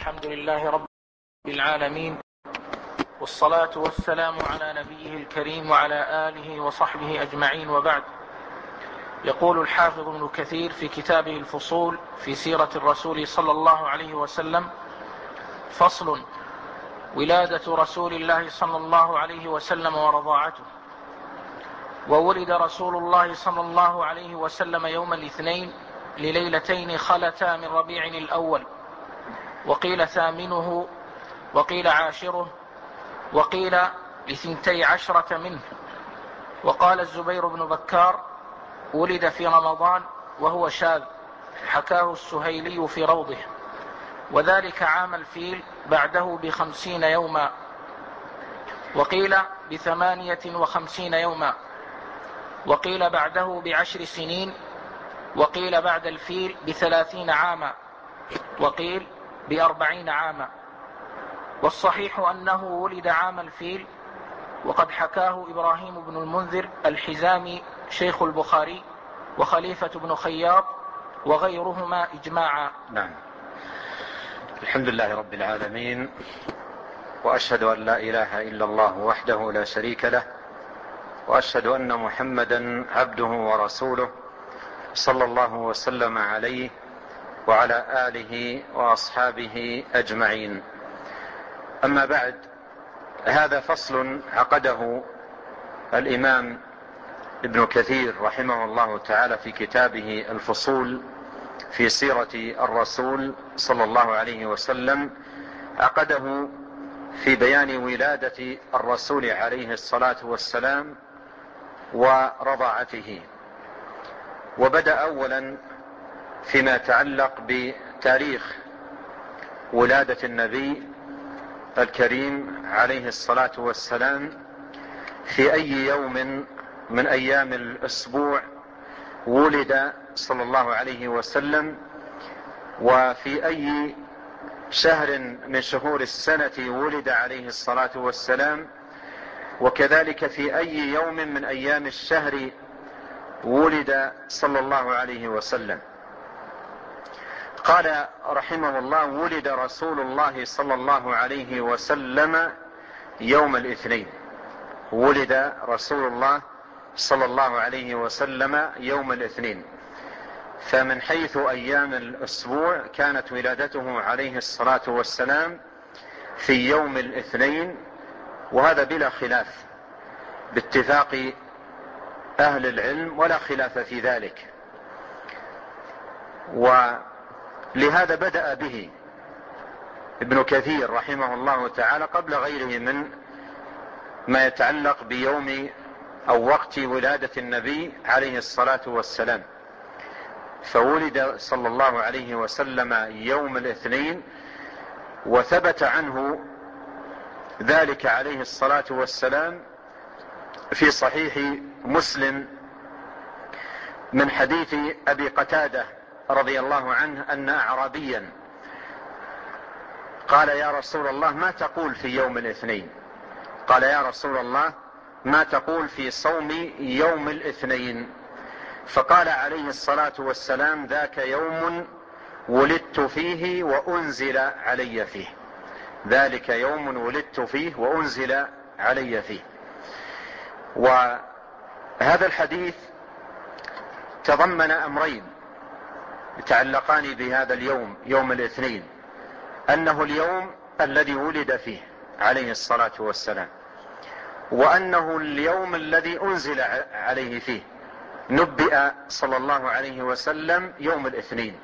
الحمد لله رب العالمين، والصلاة والسلام على نبيه الكريم وعلى آله وصحبه أجمعين، وبعد. يقول الحافظ ابن كثير في كتابه الفصول في سيرة الرسول صلى الله عليه وسلم: فصل: ولادة رسول الله صلى الله عليه وسلم ورضاعته. وولد رسول الله صلى الله عليه وسلم يوم الاثنين لليلتين خلتا من ربيع الأول، وقيل ثامنه، وقيل عاشره، وقيل ل12 منه. وقال الزبير بن بكار: ولد في رمضان، وهو شاذ، حكاه السهيلي في روضه، وذلك عام الفيل، بعده ب50 يوما، وقيل ب58 يوما، وقيل بعده ب10 سنين، وقيل بعد الفيل ب30 عاما، وقيل ب40 عاما. والصحيح أنه ولد عام الفيل، وقد حكاه إبراهيم بن المنذر الحزامي شيخ البخاري وخليفة بن خياط وغيرهما إجماعا. نعم. الحمد لله رب العالمين، وأشهد أن لا إله إلا الله وحده لا شريك له، وأشهد أن محمدا عبده ورسوله، صلى الله وسلم عليه وعلى آله وأصحابه أجمعين. أما بعد، هذا فصل عقده الإمام ابن كثير رحمه الله تعالى في كتابه الفصول في سيرة الرسول صلى الله عليه وسلم، عقده في بيان ولادة الرسول عليه الصلاة والسلام ورضاعته. وبدأ أولا فيما يتعلق بتاريخ ولادة النبي الكريم عليه الصلاة والسلام، في أي يوم من أيام الأسبوع ولد صلى الله عليه وسلم، وفي أي شهر من شهور السنة ولد عليه الصلاة والسلام، وكذلك في أي يوم من أيام الشهر ولد صلى الله عليه وسلم. قال رحمه الله: ولد رسول الله صلى الله عليه وسلم يوم الاثنين. ولد رسول الله صلى الله عليه وسلم يوم الاثنين، فمن حيث أيام الأسبوع كانت ولادته عليه الصلاة والسلام في يوم الاثنين، وهذا بلا خلاف باتفاق أهل العلم، ولا خلاف في ذلك. ولهذا بدأ به ابن كثير رحمه الله تعالى قبل غيره من ما يتعلق بيوم أو وقت ولادة النبي عليه الصلاة والسلام. فولد صلى الله عليه وسلم يوم الاثنين، وثبت عنه ذلك عليه الصلاة والسلام في صحيح مسلم من حديث أبي قتادة رضي الله عنه أن أعرابيا قال: يا رسول الله، ما تقول في يوم الاثنين؟ قال: يا رسول الله، ما تقول في صوم يوم الاثنين؟ فقال عليه الصلاة والسلام: ذاك يوم ولدت فيه وأنزل علي فيه. ذلك يوم ولدت فيه وأنزل علي فيه. وهذا الحديث تضمن أمرين يتعلقان بهذا اليوم، يوم الاثنين: أنه اليوم الذي ولد فيه عليه الصلاة والسلام، وأنه اليوم الذي أنزل عليه فيه. نبئ صلى الله عليه وسلم يوم الاثنين.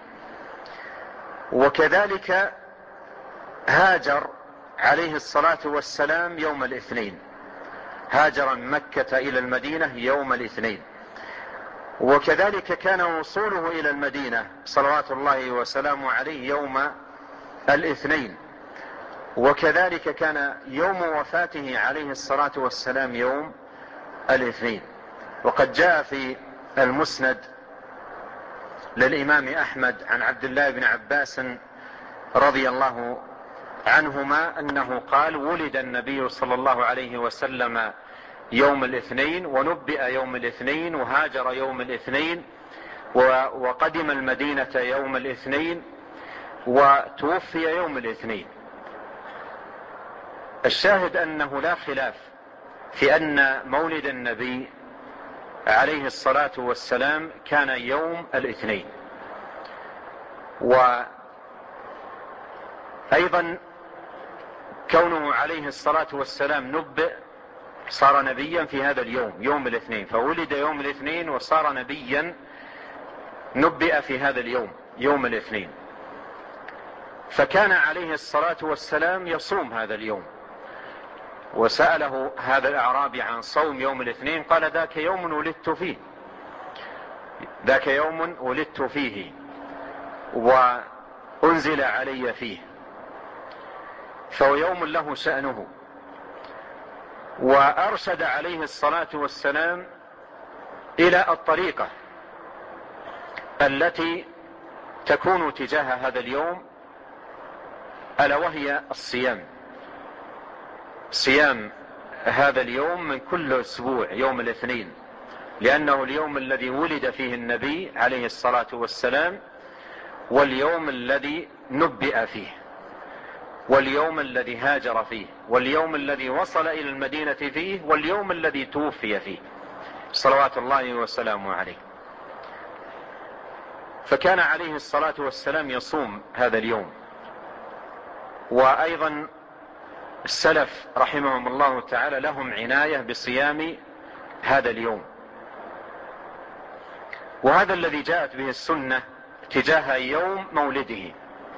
وكذلك هاجر عليه الصلاة والسلام يوم الاثنين، هاجر من مكة إلى المدينة يوم الاثنين. وكذلك كان وصوله إلى المدينة صلوات الله وسلامه عليه يوم الاثنين. وكذلك كان يوم وفاته عليه الصلاة والسلام يوم الاثنين. وقد جاء في المسند للإمام أحمد عن عبد الله بن عباس رضي الله عنهما أنه قال: ولد النبي صلى الله عليه وسلم يوم الاثنين، ونبئ يوم الاثنين، وهاجر يوم الاثنين، وقدم المدينة يوم الاثنين، وتوفي يوم الاثنين. الشاهد أنه لا خلاف في أن مولد النبي عليه الصلاة والسلام كان يوم الاثنين. وأيضا كونه عليه الصلاة والسلام نبئ، صار نبيا في هذا اليوم، يوم الاثنين، فولد يوم الاثنين وصار نبيا نبئ في هذا اليوم، يوم الاثنين. فكان عليه الصلاة والسلام يصوم هذا اليوم. وسأله هذا الأعرابي عن صوم يوم الاثنين، قال: ذاك يوم ولدت فيه، ذاك يوم ولدت فيه وأنزل علي فيه، فهو يوم له شأنه. وأرشد عليه الصلاة والسلام إلى الطريقة التي تكون تجاه هذا اليوم، ألا وهي الصيام. صيام هذا اليوم من كل أسبوع يوم الاثنين، لأنه اليوم الذي ولد فيه النبي عليه الصلاة والسلام، واليوم الذي نبئ فيه، واليوم الذي هاجر فيه، واليوم الذي وصل إلى المدينة فيه، واليوم الذي توفي فيه صلوات الله وسلامه عليه. فكان عليه الصلاة والسلام يصوم هذا اليوم. وأيضا السلف رحمهم الله تعالى لهم عناية بصيام هذا اليوم، وهذا الذي جاءت به السنة تجاه يوم مولده،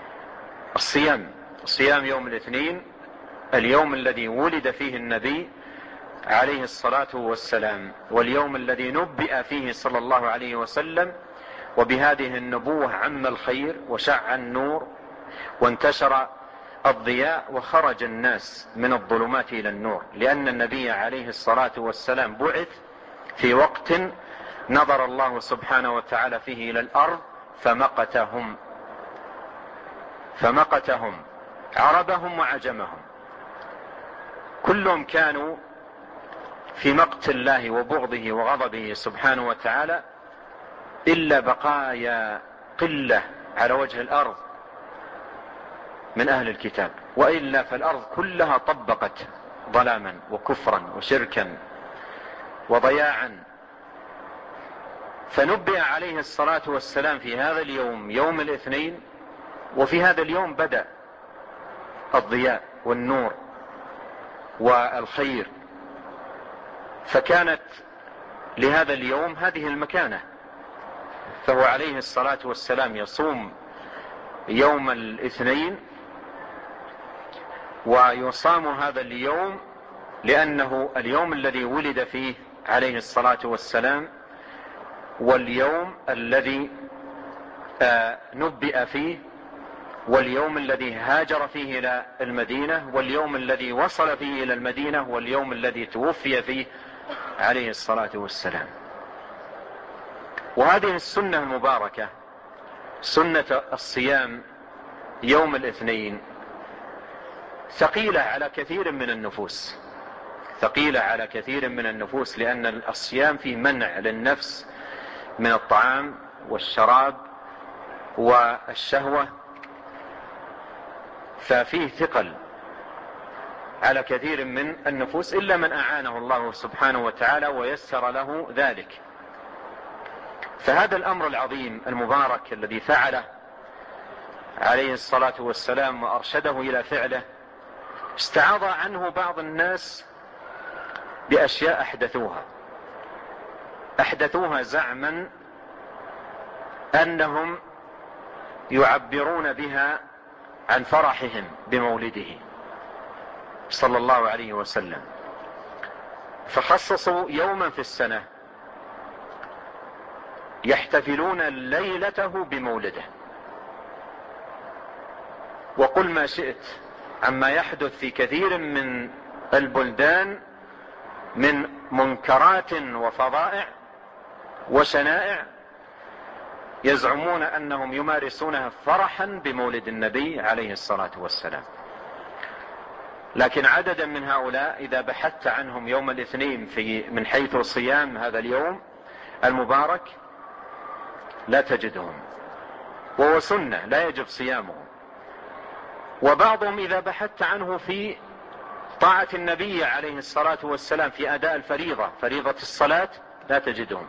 صيام يوم الاثنين، اليوم الذي ولد فيه النبي عليه الصلاة والسلام، واليوم الذي نبئ فيه صلى الله عليه وسلم. وبهذه النبوة عم الخير وشع النور وانتشر الضياء وخرج الناس من الظلمات إلى النور، لأن النبي عليه الصلاة والسلام بعث في وقت نظر الله سبحانه وتعالى فيه إلى الأرض فمقتهم عربهم وعجمهم، كلهم كانوا في مقت الله وبغضه وغضبه سبحانه وتعالى، إلا بقايا قلة على وجه الأرض من أهل الكتاب، وإلا فالأرض كلها طبقت ظلاما وكفرا وشركا وضياعا. فنبئ عليه الصلاة والسلام في هذا اليوم، يوم الاثنين، وفي هذا اليوم بدأ الضياء والنور والخير، فكانت لهذا اليوم هذه المكانة. فهو عليه الصلاة والسلام يصوم يوم الاثنين، ويصام هذا اليوم لأنه اليوم الذي ولد فيه عليه الصلاة والسلام، واليوم الذي نبئ فيه، واليوم الذي هاجر فيه إلى المدينة، واليوم الذي وصل فيه إلى المدينة، واليوم الذي توفي فيه عليه الصلاة والسلام. وهذه السنة المباركة، سنة الصيام يوم الاثنين، ثقيلة على كثير من النفوس، لأن الصيام فيه منع للنفس من الطعام والشراب والشهوة، ففيه ثقل على كثير من النفوس، إلا من أعانه الله سبحانه وتعالى ويسر له ذلك. فهذا الأمر العظيم المبارك الذي فعله عليه الصلاة والسلام وأرشده إلى فعله، استعاض عنه بعض الناس بأشياء أحدثوها زعما أنهم يعبرون بها عن فرحهم بمولده صلى الله عليه وسلم، فخصصوا يوما في السنة يحتفلون ليلته بمولده. وقل ما شئت عما يحدث في كثير من البلدان من منكرات وفظائع وشنائع، يزعمون أنهم يمارسونها فرحا بمولد النبي عليه الصلاة والسلام. لكن عددا من هؤلاء إذا بحثت عنهم يوم الاثنين من حيث صيام هذا اليوم المبارك لا تجدهم، وهو سنة لا يجب صيامه، وبعضهم إذا بحثت عنه في طاعة النبي عليه الصلاة والسلام في أداء الفريضة، فريضة الصلاة، لا تجدهم.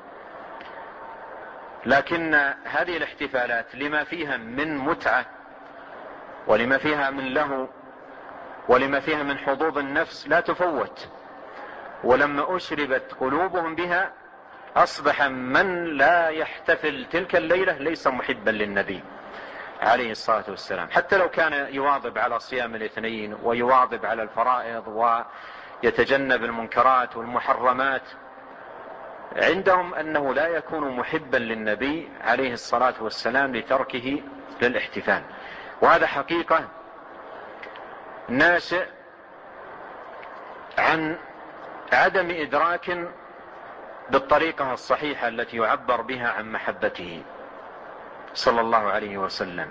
لكن هذه الاحتفالات لما فيها من متعة ولما فيها من لهو ولما فيها من حظوظ النفس لا تفوت، ولما أشربت قلوبهم بها أصبح من لا يحتفل تلك الليلة ليس محبا للنبي عليه الصلاة والسلام، حتى لو كان يواظب على صيام الاثنين ويواظب على الفرائض ويتجنب المنكرات والمحرمات، عندهم أنه لا يكون محبا للنبي عليه الصلاة والسلام لتركه للاحتفال. وهذا حقيقة ناشئ عن عدم إدراك بالطريقة الصحيحة التي يعبر بها عن محبته صلى الله عليه وسلم.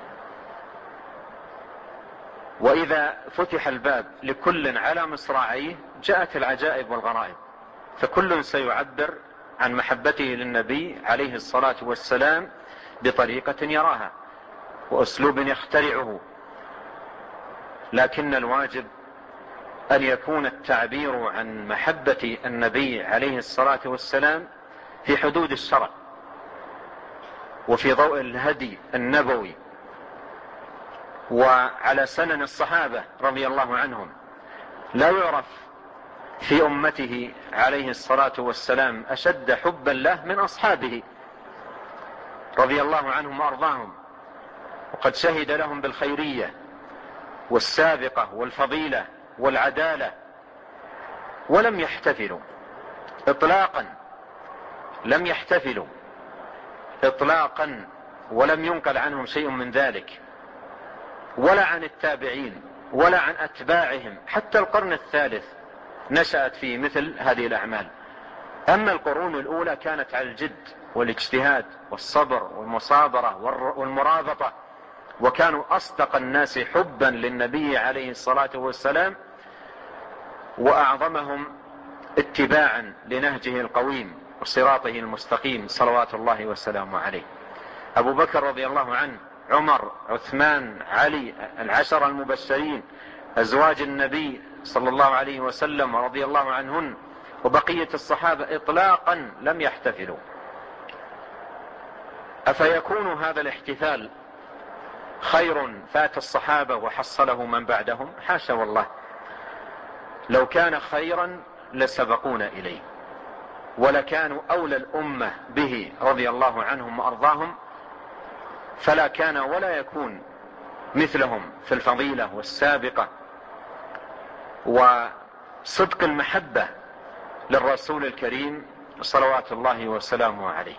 وإذا فتح الباب لكل على مصراعيه جاءت العجائب والغرائب، فكل سيعبر عن محبته للنبي عليه الصلاة والسلام بطريقة يراها وأسلوب يخترعه، لكن الواجب أن يكون التعبير عن محبة النبي عليه الصلاة والسلام في حدود الشرع وفي ضوء الهدي النبوي وعلى سنن الصحابة رضي الله عنهم. لا يعرف في أمته عليه الصلاة والسلام أشد حبا له من أصحابه رضي الله عنهم وأرضاهم، وقد شهد لهم بالخيرية والسابقة والفضيلة والعدالة، ولم يحتفلوا إطلاقا، لم يحتفلوا إطلاقا، ولم ينقل عنهم شيء من ذلك، ولا عن التابعين ولا عن أتباعهم. حتى القرن الثالث نشأت فيه مثل هذه الأعمال. أما القرون الأولى كانت على الجد والاجتهاد والصبر والمصابرة والمرابطة، وكانوا أصدق الناس حبا للنبي عليه الصلاة والسلام وأعظمهم اتباعا لنهجه القويم وصراطه المستقيم صلوات الله وسلامه عليه. أبو بكر رضي الله عنه، عمر، عثمان، علي، العشر المبشرين، أزواج النبي صلى الله عليه وسلم رضي الله عنهن، وبقية الصحابة إطلاقا لم يحتفلوا. أفيكون هذا الاحتفال خير فات الصحابة وحصله من بعدهم؟ حاشا والله، لو كان خيرا لسبقونا إليه ولكانوا أولى الأمة به رضي الله عنهم وأرضاهم، فلا كان ولا يكون مثلهم في الفضيلة والسابقة وصدق المحبة للرسول الكريم صلوات الله وسلامه عليه.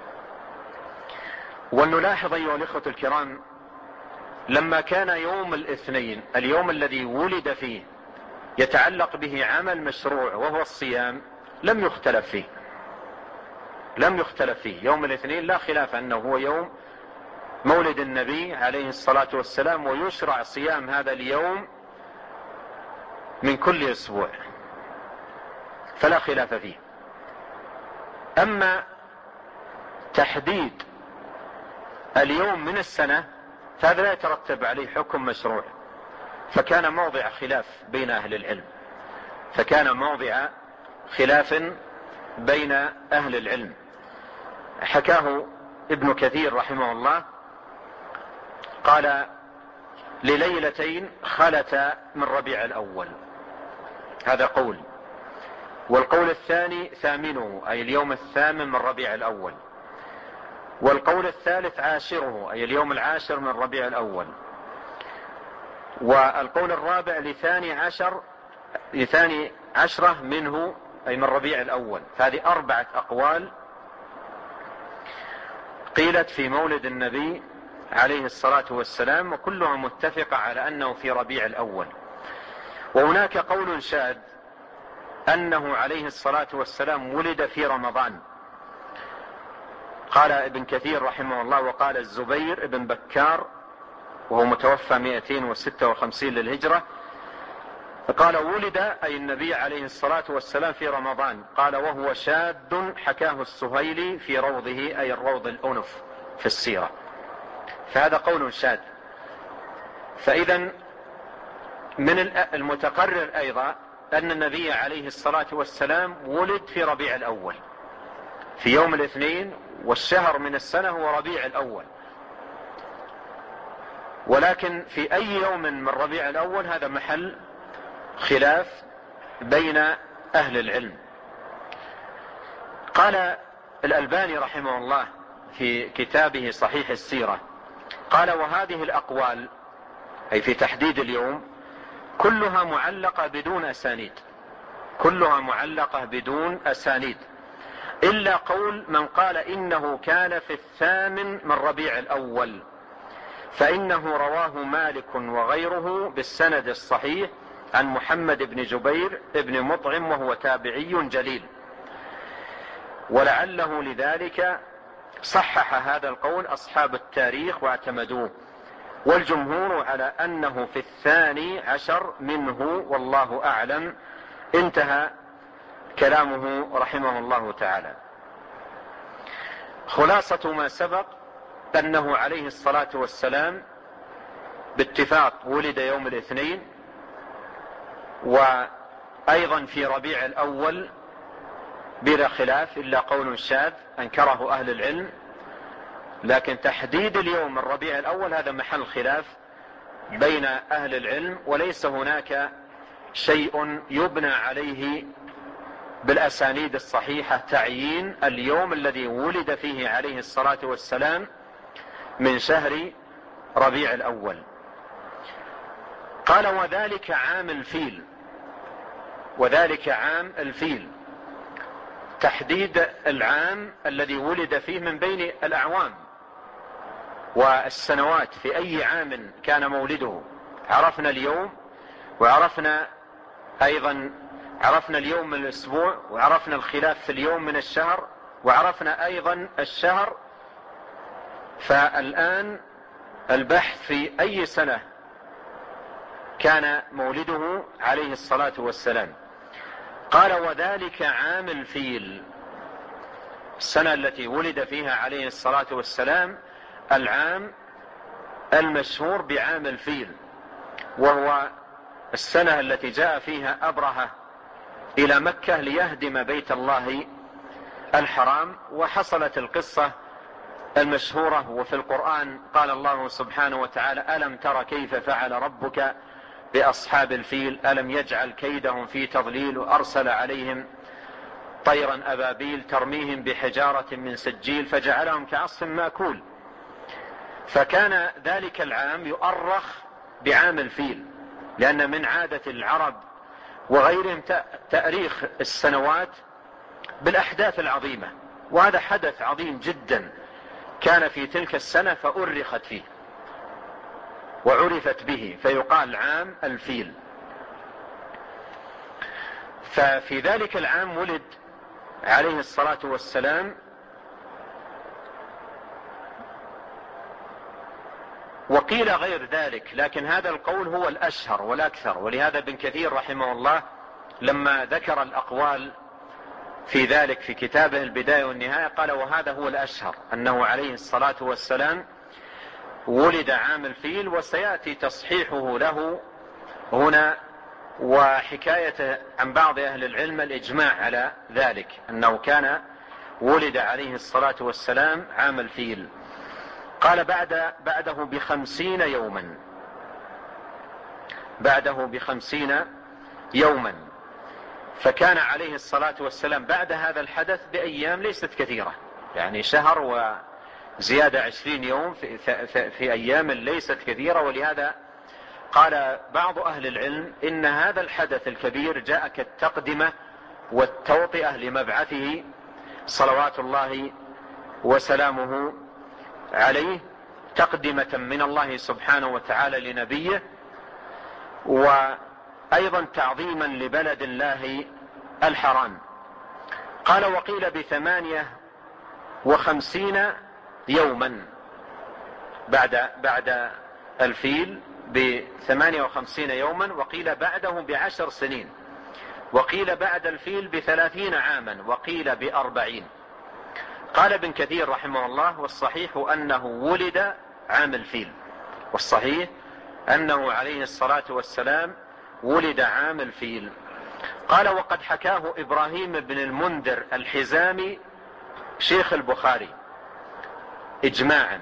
ونلاحظ أيها الإخوة الكرام، لما كان يوم الاثنين اليوم الذي ولد فيه يتعلق به عمل مشروع وهو الصيام، لم يختلف فيه، لم يختلف فيه. يوم الاثنين لا خلاف أنه هو يوم مولد النبي عليه الصلاة والسلام، ويشرع صيام هذا اليوم من كل أسبوع، فلا خلاف فيه. أما تحديد اليوم من السنة فهذا لا يترتب عليه حكم مشروع، فكان موضع خلاف بين أهل العلم، فكان موضع خلاف بين أهل العلم. حكاه ابن كثير رحمه الله قال: لليلتين خلتا من ربيع الأول، هذا قول. والقول الثاني ثامنه، أي اليوم الثامن من ربيع الأول. والقول الثالث عاشره، أي اليوم العاشر من ربيع الأول. والقول الرابع لثاني عشرة منه، أي من ربيع الأول. فهذه 4 أقوال قيلت في مولد النبي عليه الصلاة والسلام، وكلها متفقة على أنه في ربيع الأول. وهناك قول شاذ أنه عليه الصلاة والسلام ولد في رمضان، قال ابن كثير رحمه الله، وقال الزبير ابن بكار وهو متوفى 256 للهجرة، قال ولد أي النبي عليه الصلاة والسلام في رمضان، قال وهو شاذ حكاه السهيلي في روضه، أي الروض الأنف في السيرة. فهذا قول شاذ. فإذا من المتقرر أيضا أن النبي عليه الصلاة والسلام ولد في ربيع الأول في يوم الاثنين، والشهر من السنة هو ربيع الأول، ولكن في أي يوم من ربيع الأول هذا محل خلاف بين أهل العلم. قال الألباني رحمه الله في كتابه صحيح السيرة، قال: وهذه الأقوال أي في تحديد اليوم كلها معلقة بدون أسانيد، كلها معلقة بدون أسانيد، إلا قول من قال إنه كان في 8 من ربيع الأول، فإنه رواه مالك وغيره بالسند الصحيح عن محمد بن جبير بن مطعم وهو تابعي جليل، ولعله لذلك صحح هذا القول أصحاب التاريخ واعتمدوه، والجمهور على أنه في 12 منه والله أعلم. انتهى كلامه رحمه الله تعالى. خلاصة ما سبق أنه عليه الصلاة والسلام باتفاق ولد يوم الاثنين، وأيضا في ربيع الأول بلا خلاف إلا قول شاذ أنكره أهل العلم، لكن تحديد اليوم من ربيع الأول هذا محل خلاف بين أهل العلم، وليس هناك شيء يبنى عليه بالأسانيد الصحيحة تعيين اليوم الذي ولد فيه عليه الصلاة والسلام من شهر ربيع الأول. قال: وذلك عام الفيل، وذلك عام الفيل، تحديد العام الذي ولد فيه من بين الأعوام والسنوات، في أي عام كان مولده. عرفنا اليوم، وعرفنا أيضا اليوم من الأسبوع، وعرفنا الخلاف في اليوم من الشهر، وعرفنا أيضا الشهر. فالآن البحث في أي سنة كان مولده عليه الصلاة والسلام. قال: وذلك عام الفيل، السنة التي ولد فيها عليه الصلاة والسلام العام المشهور بعام الفيل، وهو السنة التي جاء فيها أبرهة إلى مكة ليهدم بيت الله الحرام. وحصلت القصة المشهورة، وفي القرآن قال الله سبحانه وتعالى: ألم تر كيف فعل ربك بأصحاب الفيل ألم يجعل كيدهم في تضليل وأرسل عليهم طيرا أبابيل ترميهم بحجارة من سجيل فجعلهم كعصف مأكول. فكان ذلك العام يؤرخ بعام الفيل، لأن من عادة العرب وغيرهم تأريخ السنوات بالأحداث العظيمة، وهذا حدث عظيم جدا كان في تلك السنة فأرخت فيه وعرفت به، فيقال عام الفيل. ففي ذلك العام ولد عليه الصلاة والسلام، وقيل غير ذلك، لكن هذا القول هو الأشهر والأكثر. ولهذا ابن كثير رحمه الله لما ذكر الأقوال في ذلك في كتابه البداية والنهاية قال: وهذا هو الأشهر، أنه عليه الصلاة والسلام ولد عام الفيل، وسيأتي تصحيحه له هنا وحكاية عن بعض أهل العلم الإجماع على ذلك، أنه كان ولد عليه الصلاة والسلام عام الفيل. قال: بعده ب50 يوما، بعده ب50 يوما. فكان عليه الصلاة والسلام بعد هذا الحدث بأيام ليست كثيرة، يعني شهر وزيادة 20 يوم في أيام ليست كثيرة. ولهذا قال بعض أهل العلم إن هذا الحدث الكبير جاء كالتقدمة والتوطئة لمبعثه صلوات الله وسلامه عليه، تقدمة من الله سبحانه وتعالى لنبيه، وأيضا تعظيما لبلد الله الحرام. قال: وقيل ب58 يوما، بعد الفيل ب58 يوما، وقيل بعده ب10 سنين، وقيل بعد الفيل ب30 عاما، وقيل ب40. قال ابن كثير رحمه الله: والصحيح أنه ولد عام الفيل، والصحيح أنه عليه الصلاة والسلام ولد عام الفيل. قال: وقد حكاه إبراهيم بن المنذر الحزامي شيخ البخاري إجماعا.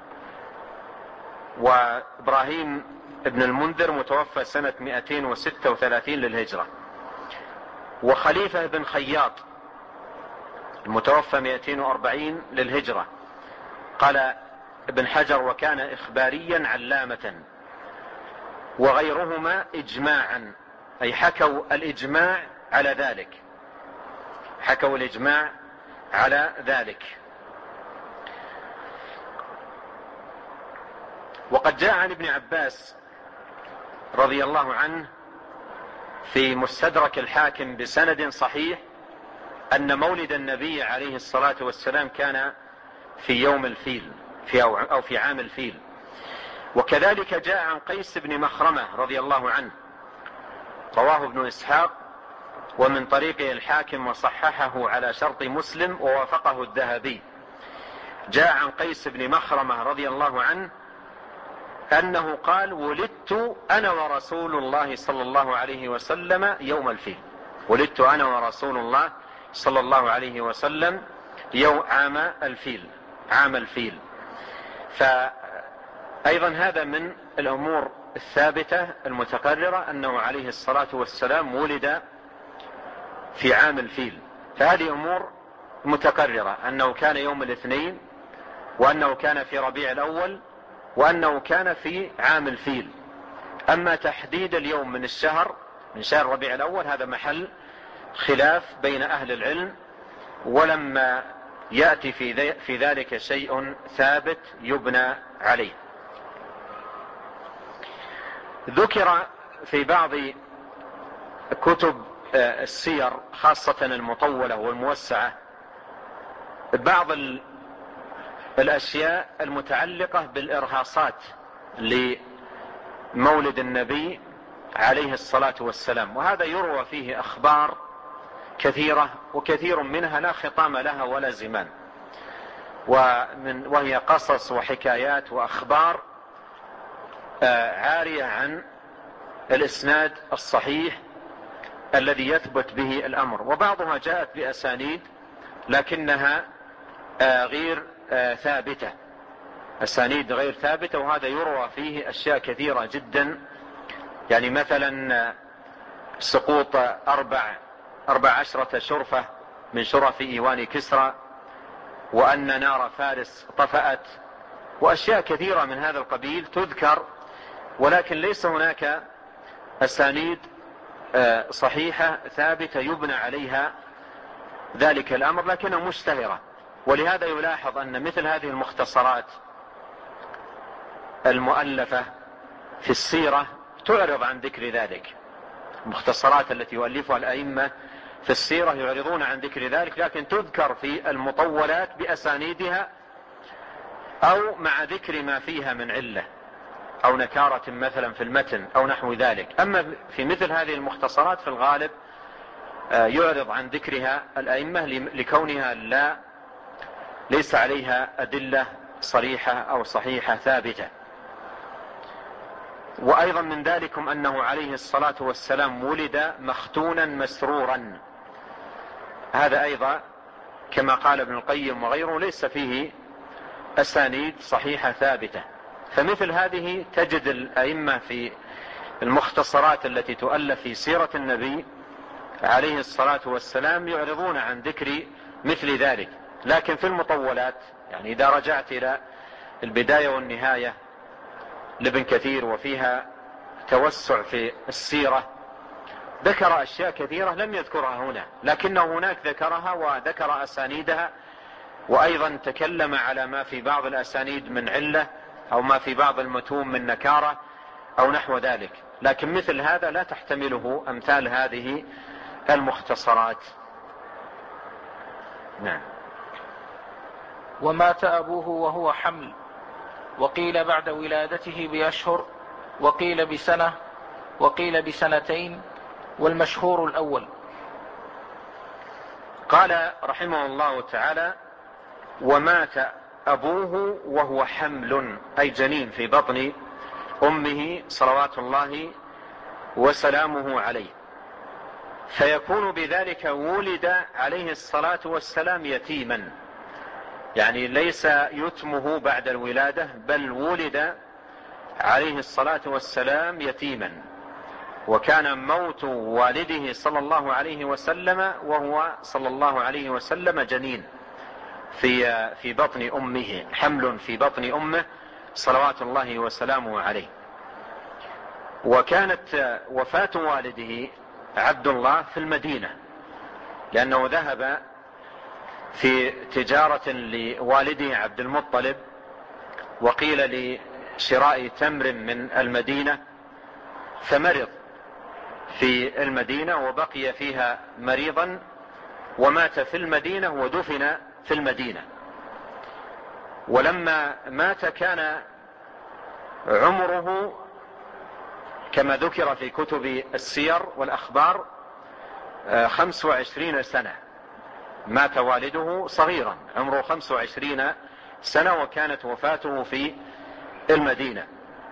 وإبراهيم بن المنذر متوفى سنة 236 للهجرة، وخليفة بن خياط المتوفى 240 للهجرة. قال ابن حجر: وكان إخباريا علامة. وغيرهما إجماعا، أي حكوا الإجماع على ذلك، حكوا الإجماع على ذلك. وقد جاء عن ابن عباس رضي الله عنه في مستدرك الحاكم بسند صحيح أن مولد النبي عليه الصلاة والسلام كان في يوم الفيل أو في عام الفيل. وكذلك جاء عن قيس بن مخرمة رضي الله عنه، رواه ابن إسحاق ومن طريقه الحاكم وصححه على شرط مسلم ووافقه الذهبي. جاء عن قيس بن مخرمة رضي الله عنه أنه قال: ولدت أنا ورسول الله صلى الله عليه وسلم يوم الفيل. ولدت أنا ورسول الله صلى الله عليه وسلم عام الفيل، عام الفيل. فأيضا هذا من الأمور الثابتة المتقررة أنه عليه الصلاة والسلام ولد في عام الفيل. فهذه أمور متقررة، أنه كان يوم الاثنين، وأنه كان في ربيع الأول، وأنه كان في عام الفيل. أما تحديد اليوم من الشهر، من شهر ربيع الأول، هذا محل خلاف بين أهل العلم، ولما يأتي في ذلك شيء ثابت يبنى عليه. ذكر في بعض كتب السير خاصة المطولة والموسعة بعض الأشياء المتعلقة بالإرهاصات لمولد النبي عليه الصلاة والسلام، وهذا يروى فيه أخبار كثيرة، وكثير منها لا خطام لها ولا زمان، وهي قصص وحكايات وأخبار عارية عن الإسناد الصحيح الذي يثبت به الأمر. وبعضها جاءت بأسانيد لكنها غير ثابتة، أسانيد غير ثابتة، وهذا يروى فيه أشياء كثيرة جدا. يعني مثلا سقوط 14 شرفة من شرف إيوان كسرى، وأن نار فارس طفأت، وأشياء كثيرة من هذا القبيل تذكر، ولكن ليس هناك أسانيد صحيحة ثابتة يبنى عليها ذلك الأمر، لكنها مشتهرة. ولهذا يلاحظ أن مثل هذه المختصرات المؤلفة في السيرة تعرض عن ذكر ذلك. المختصرات التي يؤلفها الأئمة في السيرة يعرضون عن ذكر ذلك، لكن تذكر في المطولات بأسانيدها أو مع ذكر ما فيها من علة أو نكارة مثلا في المتن أو نحو ذلك. أما في مثل هذه المختصرات في الغالب يعرض عن ذكرها الأئمة لكونها ليس عليها أدلة صريحة أو صحيحة ثابتة. وأيضا من ذلكم أنه عليه الصلاة والسلام ولد مختونا مسرورا، هذا أيضا كما قال ابن القيم وغيره ليس فيه أسانيد صحيحة ثابتة. فمثل هذه تجد الأئمة في المختصرات التي تؤلف في سيرة النبي عليه الصلاة والسلام يعرضون عن ذكر مثل ذلك. لكن في المطولات، يعني إذا رجعت إلى البداية والنهاية لابن كثير وفيها توسع في السيرة، ذكر أشياء كثيرة لم يذكرها هنا، لكنه هناك ذكرها وذكر أسانيدها، وأيضا تكلم على ما في بعض الأسانيد من علة أو ما في بعض المتون من نكارة أو نحو ذلك. لكن مثل هذا لا تحتمله أمثال هذه المختصرات. نعم. ومات أبوه وهو حمل، وقيل بعد ولادته بأشهر، وقيل بسنة، وقيل بسنتين، والمشهور الأول. قال رحمه الله تعالى: ومات أبوه وهو حمل، أي جنين في بطن أمه صلوات الله وسلامه عليه، فيكون بذلك ولد عليه الصلاة والسلام يتيما، يعني ليس يتمه بعد الولادة، بل ولد عليه الصلاة والسلام يتيما، وكان موت والده صلى الله عليه وسلم وهو صلى الله عليه وسلم جنين في بطن أمه، حمل في بطن أمه صلوات الله وسلامه عليه. وكانت وفاة والده عبد الله في المدينة، لأنه ذهب في تجارة لوالده عبد المطلب، وقيل لشراء تمر من المدينة، فمرض في المدينة وبقي فيها مريضا، ومات في المدينة ودفن في المدينة. ولما مات كان عمره كما ذكر في كتب السير والأخبار 25 سنة، مات والده صغيرا عمره 25 سنة، وكانت وفاته في المدينة.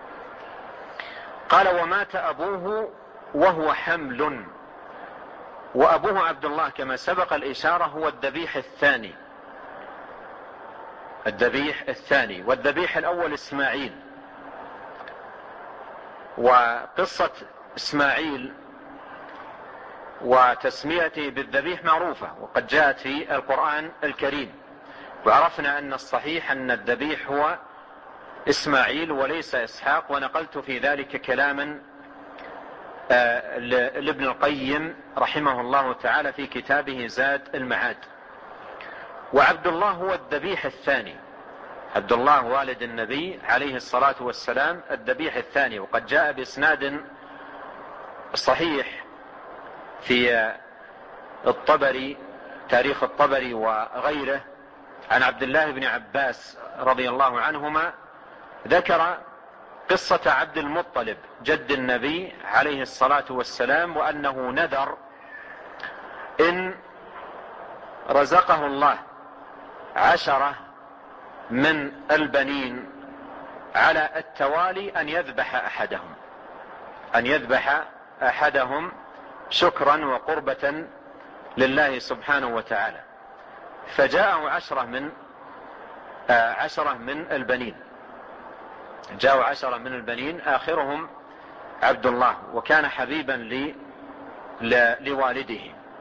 قال ومات أبوه وهو حمل، وأبوه عبد الله كما سبق الإشارة هو الذبيح الثاني، والذبيح الأول إسماعيل. وقصة إسماعيل وتسميته بالذبيح معروفة، وقد جاءت في القرآن الكريم، وعرفنا أن الصحيح أن الذبيح هو إسماعيل وليس إسحاق، ونقلت في ذلك كلاما لابن القيم رحمه الله تعالى في كتابه زاد المعاد. وعبد الله هو الذبيح الثاني، عبد الله والد النبي عليه الصلاة والسلام الذبيح الثاني، وقد جاء بإسناد صحيح في الطبري، تاريخ الطبري وغيره، عن عبد الله بن عباس رضي الله عنهما، ذكر قصة عبد المطلب جد النبي عليه الصلاة والسلام، وأنه نذر إن رزقه الله 10 من البنين على التوالي أن يذبح أحدهم شكرا وقربة لله سبحانه وتعالى. فجاءه 10 من البنين، جاءوا 10 من البنين، آخرهم عبد الله، وكان حبيبا لوالده.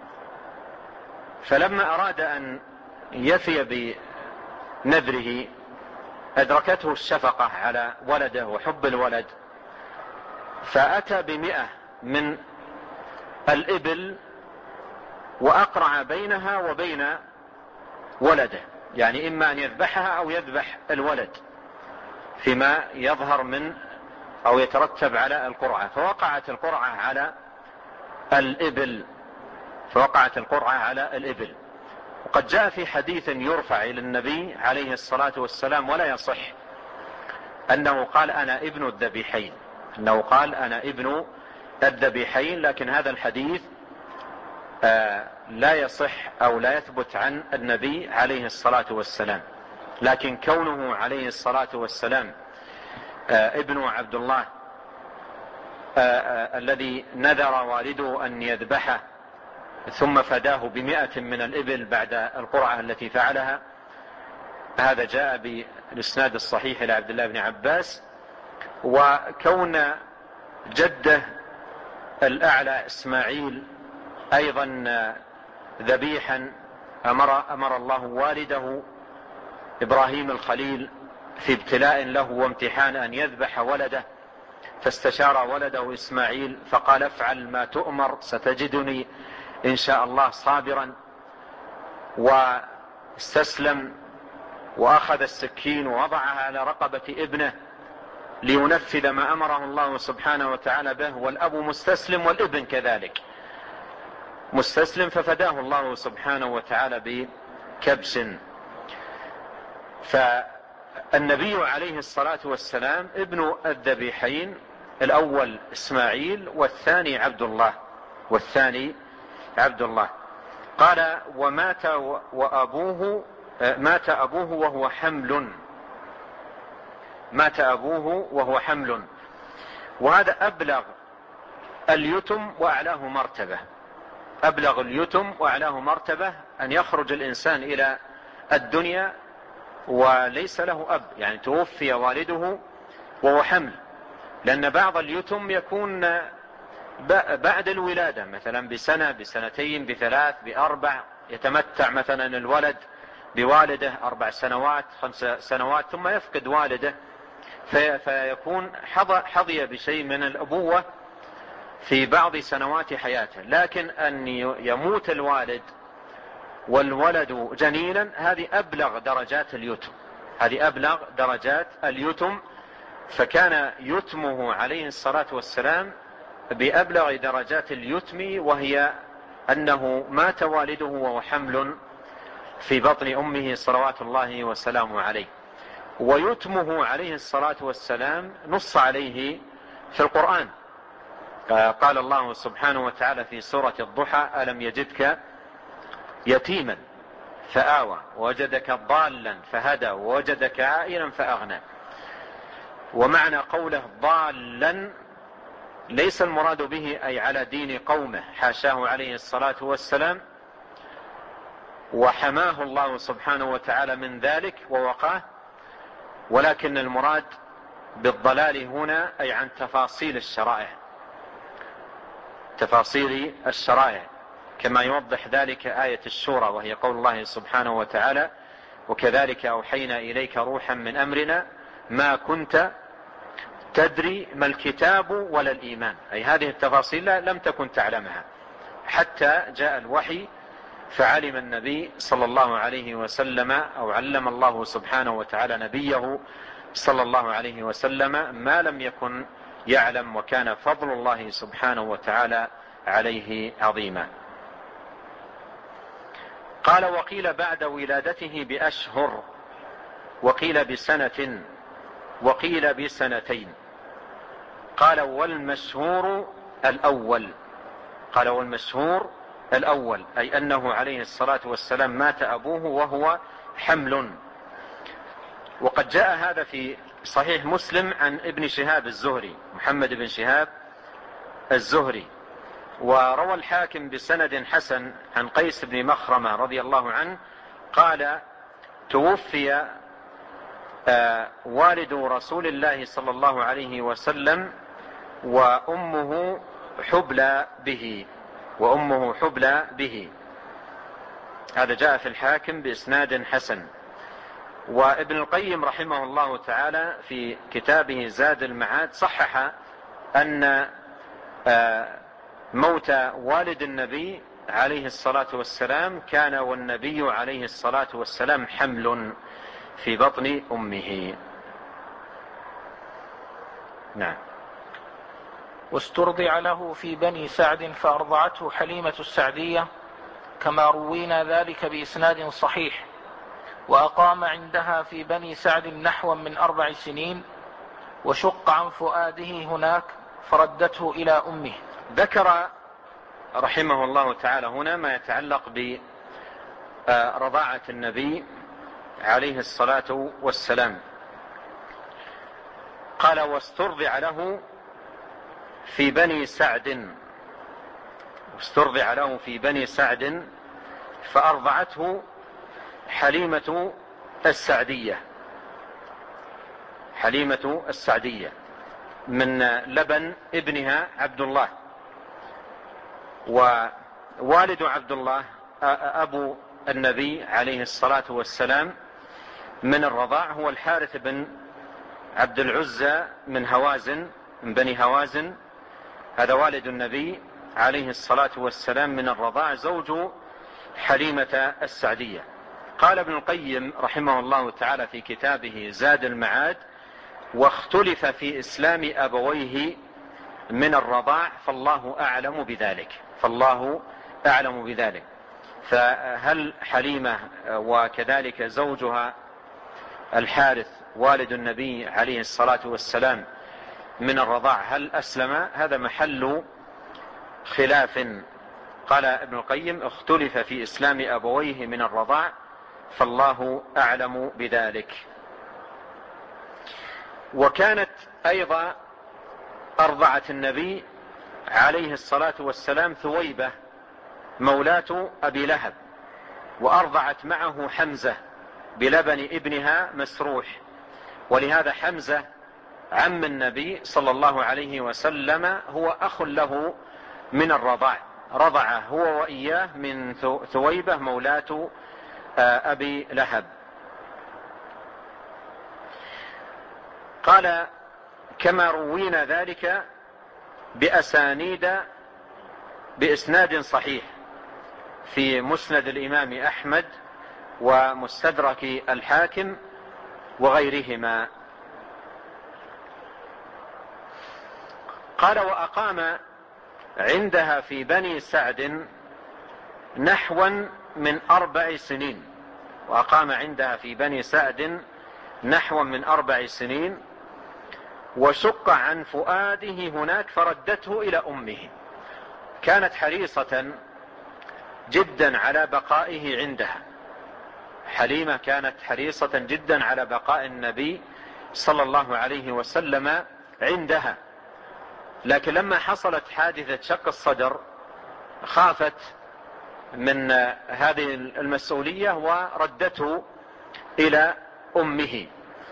فلما أراد أن يفي بنذره أدركته الشفقة على ولده وحب الولد، فأتى ب100 من الإبل وأقرع بينها وبين ولده، يعني إما أن يذبحها أو يذبح الولد فيما يظهر من أو يترتب على القرعة. فوقعت القرعة على الإبل. وقد جاء في حديث يرفع إلى النبي عليه الصلاة والسلام ولا يصح أنه قال أنا ابن الذبيحين، لكن هذا الحديث لا يصح أو لا يثبت عن النبي عليه الصلاة والسلام. لكن كونه عليه الصلاة والسلام ابن عبد الله الذي نذر والده أن يذبحه ثم فداه ب100 من الإبل بعد القرعة التي فعلها، هذا جاء بالإسناد الصحيح إلى عبد الله بن عباس. وكون جده الأعلى إسماعيل أيضا ذبيحا، أمر الله والده إبراهيم الخليل في ابتلاء له وامتحان أن يذبح ولده، فاستشار ولده إسماعيل فقال افعل ما تؤمر ستجدني إن شاء الله صابرا، واستسلم وأخذ السكين ووضعها على رقبة ابنه لينفذ ما أمره الله سبحانه وتعالى به، والأب مستسلم والابن كذلك مستسلم، ففداه الله سبحانه وتعالى بكبش. فالنبي عليه الصلاة والسلام ابن الذبيحين، الأول إسماعيل والثاني عبد الله. قال ومات مات أبوه وهو حمل، وهذا أبلغ اليتم وأعلاه مرتبة. أبلغ اليتم وأعلاه مرتبة أن يخرج الإنسان إلى الدنيا وليس له أب، يعني توفي والده وهو حمل. لأن بعض اليتم يكون بعد الولادة مثلا بسنة، بسنتين، بثلاث، بأربع، يتمتع مثلا الولد بوالده 4 سنوات 5 سنوات ثم يفقد والده، فيكون حظي بشيء من الأبوة في بعض سنوات حياته. لكن أن يموت الوالد والولد جنينا هذه أبلغ درجات اليتم، هذه أبلغ درجات اليتم. فكان يتمه عليه الصلاة والسلام بأبلغ درجات اليتم، وهي أنه مات والده وهو حمل في بطن أمه صلوات الله وسلامه عليه. ويتمه عليه الصلاة والسلام نص عليه في القرآن. قال الله سبحانه وتعالى في سورة الضحى: ألم يجدك يتيما فآوى ووجدك ضالا فهدى ووجدك عائلا فأغنى. ومعنى قوله ضالا ليس المراد به أي على دين قومه، حاشاه عليه الصلاة والسلام، وحماه الله سبحانه وتعالى من ذلك ووقاه، ولكن المراد بالضلال هنا أي عن تفاصيل الشرائع، تفاصيل الشرائع، كما يوضح ذلك آية الشورى، وهي قول الله سبحانه وتعالى: وكذلك أوحينا إليك روحا من أمرنا ما كنت تدري ما الكتاب ولا الإيمان. أي هذه التفاصيل لم تكن تعلمها حتى جاء الوحي، فعلم النبي صلى الله عليه وسلم، أو علم الله سبحانه وتعالى نبيه صلى الله عليه وسلم ما لم يكن يعلم، وكان فضل الله سبحانه وتعالى عليه عظيما. قال: وقيل بعد ولادته بأشهر، وقيل بسنة، وقيل بسنتين. قال: والمشهور الأول. قال: والمشهور الأول، أي أنه عليه الصلاة والسلام مات أبوه وهو حمل. وقد جاء هذا في صحيح مسلم عن ابن شهاب الزهري، محمد بن شهاب الزهري. وروى الحاكم بسند حسن عن قيس بن مخرمة رضي الله عنه قال: توفي والد رسول الله صلى الله عليه وسلم وأمه حبلى به، وأمه حبلى به. هذا جاء في الحاكم بإسناد حسن. وابن القيم رحمه الله تعالى في كتابه زاد المعاد صحح أن موت والد النبي عليه الصلاة والسلام كان والنبي عليه الصلاة والسلام حمل في بطن أمه. نعم. واسترضع له في بني سعد فأرضعته حليمة السعدية، كما روينا ذلك بإسناد صحيح. وأقام عندها في بني سعد نحو من 4 سنين، وشق عن فؤاده هناك فردته إلى أمه. ذكر رحمه الله تعالى هنا ما يتعلق برضاعة النبي عليه الصلاة والسلام. قال: واسترضع له في بني سعد، واسترضع له في بني سعد فأرضعته حليمة السعدية، حليمة السعدية من لبن ابنها عبد الله. ووالد عبد الله أبو النبي عليه الصلاة والسلام من الرضاع هو الحارث بن عبد العزى من هوازن، من بني هوازن. هذا والد النبي عليه الصلاة والسلام من الرضاع، زوج حليمة السعدية. قال ابن القيم رحمه الله تعالى في كتابه زاد المعاد: واختلف في إسلام أبويه من الرضاع فالله أعلم بذلك، فالله أعلم بذلك. فهل حليمة وكذلك زوجها الحارث والد النبي عليه الصلاة والسلام من الرضاع هل أسلم؟ هذا محل خلاف. قال ابن القيم: اختلف في إسلام أبويه من الرضاع فالله أعلم بذلك. وكانت أيضا أرضعت النبي عليه الصلاة والسلام ثويبة مولاة أبي لهب، وأرضعت معه حمزة بلبن ابنها مسروح، ولهذا حمزة عم النبي صلى الله عليه وسلم هو أخ له من الرضاع، رضع هو وإياه من ثويبة مولاة أبي لهب. قال: كما روينا ذلك بإسناد صحيح في مسند الإمام أحمد ومستدرك الحاكم وغيرهما. قال: وأقام عندها في بني سعد نحوا من 4 سنين، وأقام عندها في بني سعد نحوا من 4 سنين، وشق عن فؤاده هناك فردته إلى أمه. كانت حريصة جدا على بقائه عندها، حليمة كانت حريصة جدا على بقاء النبي صلى الله عليه وسلم عندها، لكن لما حصلت حادثة شق الصدر خافت من هذه المسؤولية وردته إلى أمه.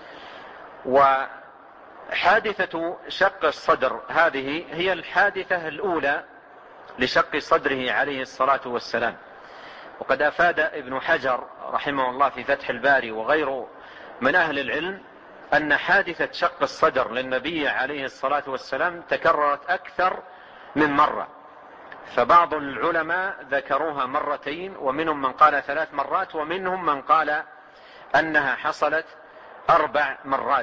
وحادثة شق الصدر هذه هي الحادثة الأولى لشق صدره عليه الصلاة والسلام. وقد أفاد ابن حجر رحمه الله في فتح الباري وغيره من أهل العلم أن حادثة شق الصدر للنبي عليه الصلاة والسلام تكررت أكثر من مرة، فبعض العلماء ذكروها 2 مرات، ومنهم من قال 3 مرات، ومنهم من قال أنها حصلت 4 مرات.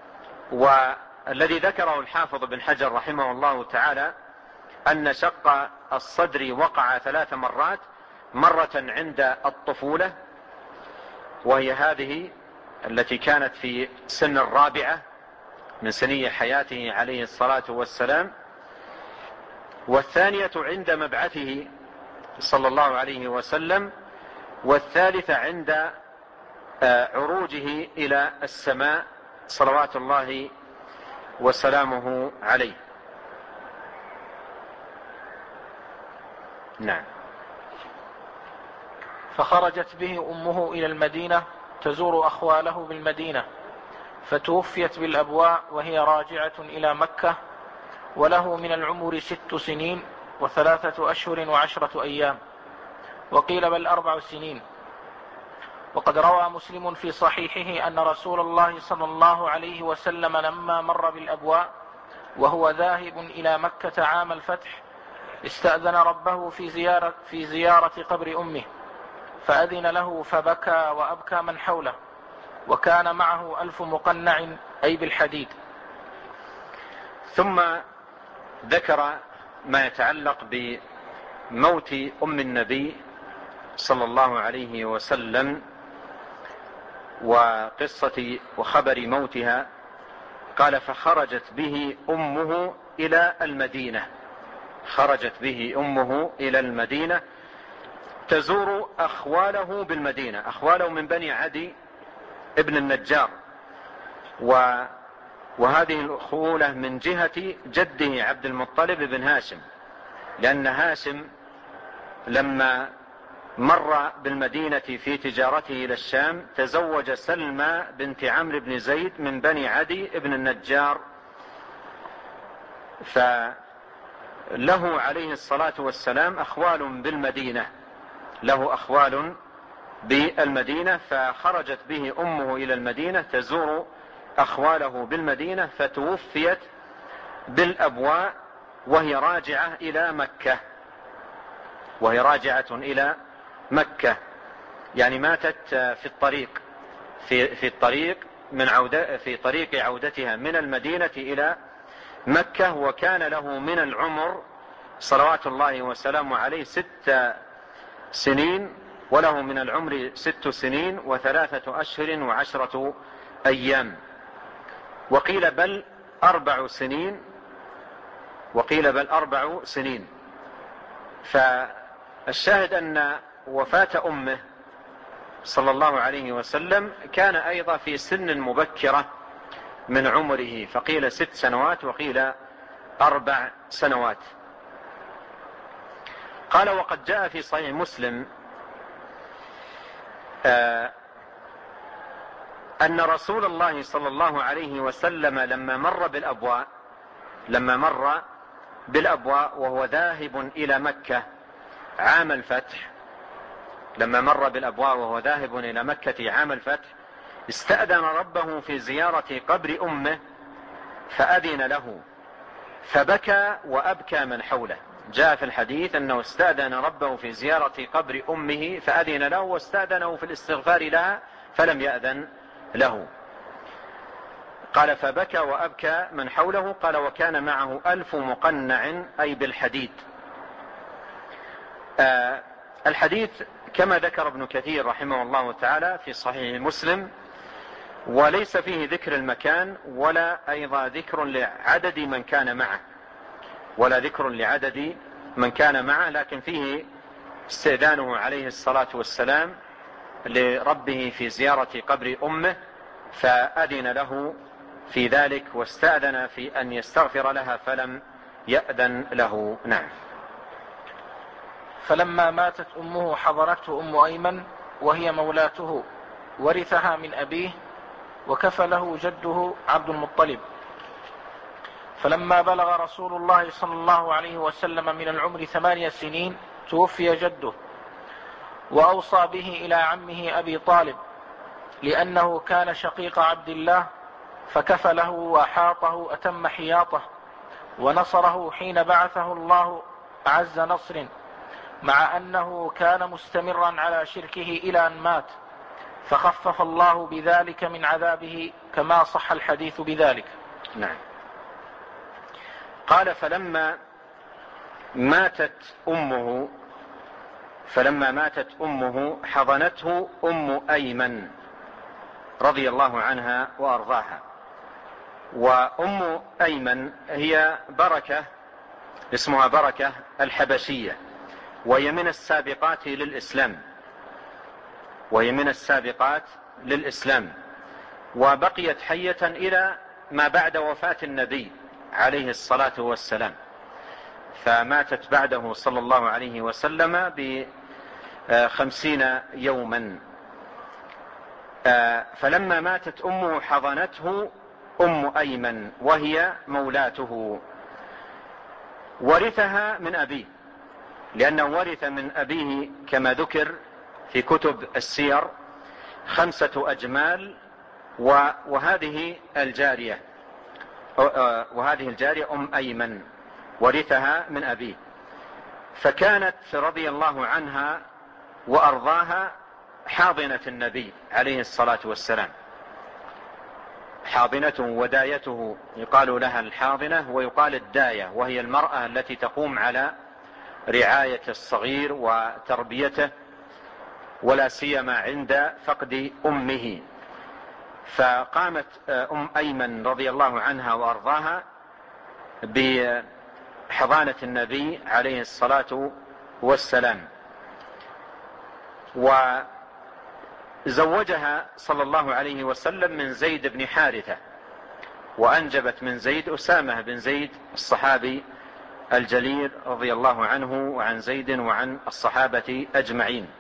والذي ذكره الحافظ بن حجر رحمه الله تعالى أن شق الصدر وقع 3 مرات، مرة عند الطفولة وهي هذه التي كانت في سن 4 من سني حياته عليه الصلاة والسلام، والثانية عند مبعثه صلى الله عليه وسلم، والثالثة عند عروجه إلى السماء صلوات الله وسلامه عليه. نعم. فخرجت به أمه إلى المدينة تزور أخواله بالمدينة، فتوفيت بالأبواء وهي راجعة إلى مكة، وله من العمر 6 سنين و3 أشهر و10 أيام، وقيل بل 4 سنين. وقد روى مسلم في صحيحه أن رسول الله صلى الله عليه وسلم لما مر بالأبواء وهو ذاهب إلى مكة عام الفتح استأذن ربه في زيارة قبر أمه، فأذن له فبكى وأبكى من حوله، وكان معه 1000 مقنع أي بالحديد. ثم ذكر ما يتعلق بموت أم النبي صلى الله عليه وسلم وقصة وخبر موتها. قال: فخرجت به أمه إلى المدينة، خرجت به أمه إلى المدينة تزور أخواله بالمدينة. أخواله من بني عدي ابن النجار، وهذه الأخولة من جهة جده عبد المطلب بن هاشم، لأن هاشم لما مر بالمدينة في تجارته إلى الشام تزوج سلمى بنت عمرو بن زيد من بني عدي ابن النجار، فله عليه الصلاة والسلام أخوال بالمدينة، له أخوال بالمدينة، فخرجت به أمه إلى المدينة تزور أخواله بالمدينة، فتوفيت بالأبواء وهي راجعة إلى مكة، وهي راجعة إلى مكة، يعني ماتت في الطريق، في طريق عودتها من المدينة إلى مكة. وكان له من العمر صلوات الله وسلامه عليه 6 سنين، وله من العمر 6 سنين و3 أشهر و10 أيام، وقيل بل 4 سنين، وقيل بل 4 سنين. فالشاهد أن وفاة أمه صلى الله عليه وسلم كان أيضا في سن مبكرة من عمره، فقيل 6 سنوات وقيل 4 سنوات. قال: وقد جاء في صحيح مسلم أن رسول الله صلى الله عليه وسلم لما مر بالأبواء وهو ذاهب إلى مكة عام الفتح، عام الفتح، استأذن ربه في زيارة قبر أمه فأذن له، فبكى وأبكى من حوله. جاء في الحديث أنه استأذن ربه في زيارة قبر أمه فأذن له، واستأذنه في الاستغفار لها فلم يأذن له. قال: فبكى وأبكى من حوله. قال: وكان معه 1000 مقنع، أي بالحديد. الحديث كما ذكر ابن كثير رحمه الله تعالى في صحيح مسلم، وليس فيه ذكر المكان ولا أيضا ذكر لعدد من كان معه، لكن فيه استئذانه عليه الصلاة والسلام لربه في زيارة قبر أمه فأذن له في ذلك، واستأذن في أن يستغفر لها فلم يأذن له. نعم. فلما ماتت أمه حضرته أم أيمن وهي مولاته، ورثها من أبيه، وكفله جده عبد المطلب. فلما بلغ رسول الله صلى الله عليه وسلم من العمر 8 سنين توفي جده، وأوصى به إلى عمه أبي طالب، لأنه كان شقيق عبد الله، فكفله وأحاطه أتم حياطه، ونصره حين بعثه الله أعز نصر، مع أنه كان مستمرا على شركه إلى أن مات، فخفف الله بذلك من عذابه، كما صح الحديث بذلك. نعم. قال: فلما ماتت أمه حضنته أم أيمن رضي الله عنها وأرضاها. وأم أيمن هي بركة، اسمها بركة الحبشية، وهي من السابقات للإسلام، وبقيت حية إلى ما بعد وفاة النبي عليه الصلاة والسلام، فماتت بعده صلى الله عليه وسلم ب50 يوما. فلما ماتت أمه حضنته أم أيمن وهي مولاته، ورثها من أبيه، لأنه ورث من أبيه كما ذكر في كتب السير 5 أجمال، وهذه الجارية أم أيمن ورثها من أبيه. فكانت رضي الله عنها وأرضاها حاضنة النبي عليه الصلاة والسلام، حاضنته ودايته، يقال لها الحاضنة ويقال الداية، وهي المرأة التي تقوم على رعاية الصغير وتربيته، ولا سيما عند فقد أمه. فقامت أم أيمن رضي الله عنها وأرضاها بحضانة النبي عليه الصلاة والسلام، وزوجها صلى الله عليه وسلم من زيد بن حارثة، وأنجبت من زيد أسامة بن زيد الصحابي الجليل رضي الله عنه وعن زيد وعن الصحابة أجمعين.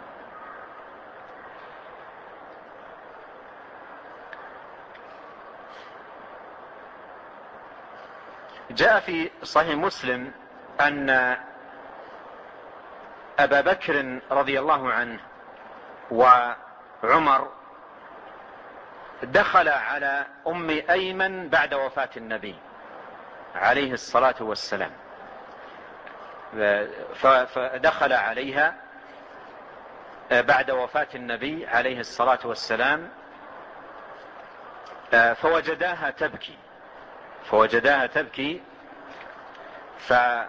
جاء في صحيح مسلم أن أبا بكر رضي الله عنه وعمر دخل على أم أيمن بعد وفاة النبي عليه الصلاة والسلام، فدخل عليها بعد وفاة النبي عليه الصلاة والسلام، فوجداها تبكي، فقال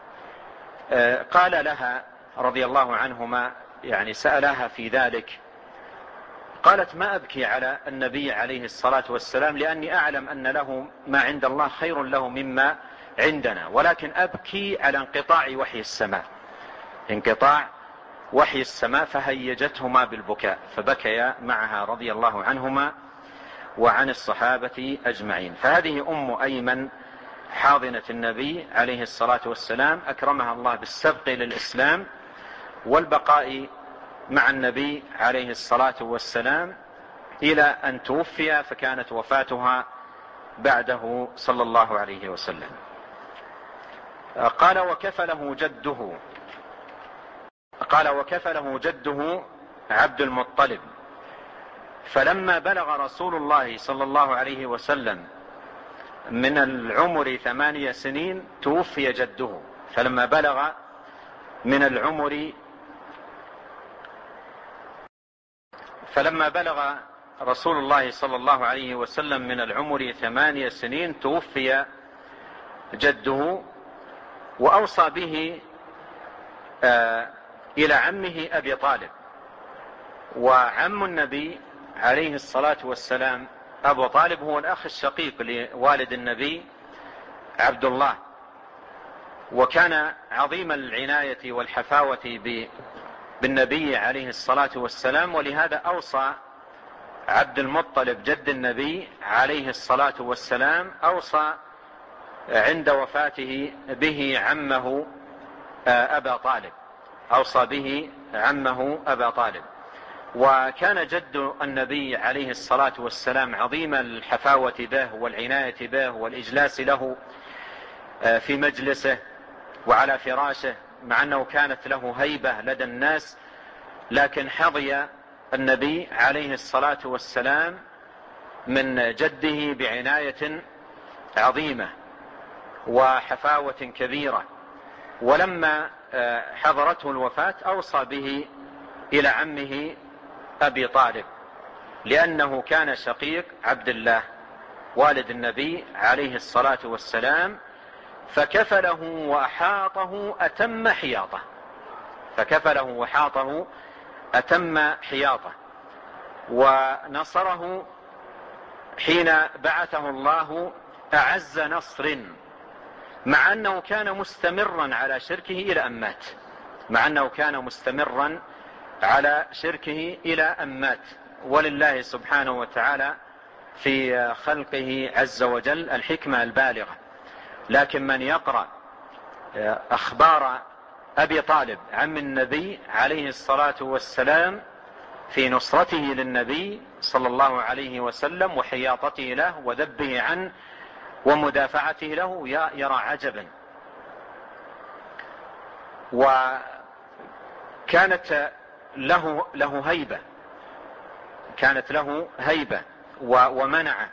لها رضي الله عنهما، يعني سألها في ذلك، قالت: ما أبكي على النبي عليه الصلاة والسلام، لأني أعلم أن له ما عند الله خير له مما عندنا، ولكن أبكي على انقطاع وحي السماء، فهيجتهما بالبكاء، فبكيا معها رضي الله عنهما وعن الصحابة أجمعين. فهذه أم أيمن حاضنة النبي عليه الصلاة والسلام، أكرمها الله بالسبق للإسلام والبقاء مع النبي عليه الصلاة والسلام إلى أن توفي، فكانت وفاتها بعده صلى الله عليه وسلم. قال وكفله جده عبد المطلب، فلما بلغ رسول الله صلى الله عليه وسلم من العمر 8 سنين توفي جده. فلما بلغ رسول الله صلى الله عليه وسلم من العمر 8 سنين توفي جده، وأوصى به إلى عمه أبي طالب. وعم النبي عليه الصلاة والسلام أبو طالب هو الأخ الشقيق لوالد النبي عبد الله، وكان عظيم العناية والحفاوة بالنبي عليه الصلاة والسلام، ولهذا أوصى عبد المطلب جد النبي عليه الصلاة والسلام أوصى عند وفاته به عمه أبا طالب، أوصى به عمه أبا طالب. وكان جد النبي عليه الصلاة والسلام عظيم الحفاوة به والعناية به والإجلاس له في مجلسه وعلى فراشه، مع أنه كانت له هيبة لدى الناس، لكن حظي النبي عليه الصلاة والسلام من جده بعناية عظيمة وحفاوة كبيرة. ولما حضرته الوفاة أوصى به إلى عمه أبي طالب، لأنه كان شقيق عبد الله والد النبي عليه الصلاة والسلام، فكفله وأحاطه أتم حياطه ونصره حين بعثه الله أعز نصر، مع أنه كان مستمرا على شركه إلى أن مات. ولله سبحانه وتعالى في خلقه عز وجل الحكمة البالغة. لكن من يقرأ أخبار أبي طالب عم النبي عليه الصلاة والسلام في نصرته للنبي صلى الله عليه وسلم وحياطته له وذبه عنه ومدافعته له يرى عجبا. وكانت له هيبة ومنعه،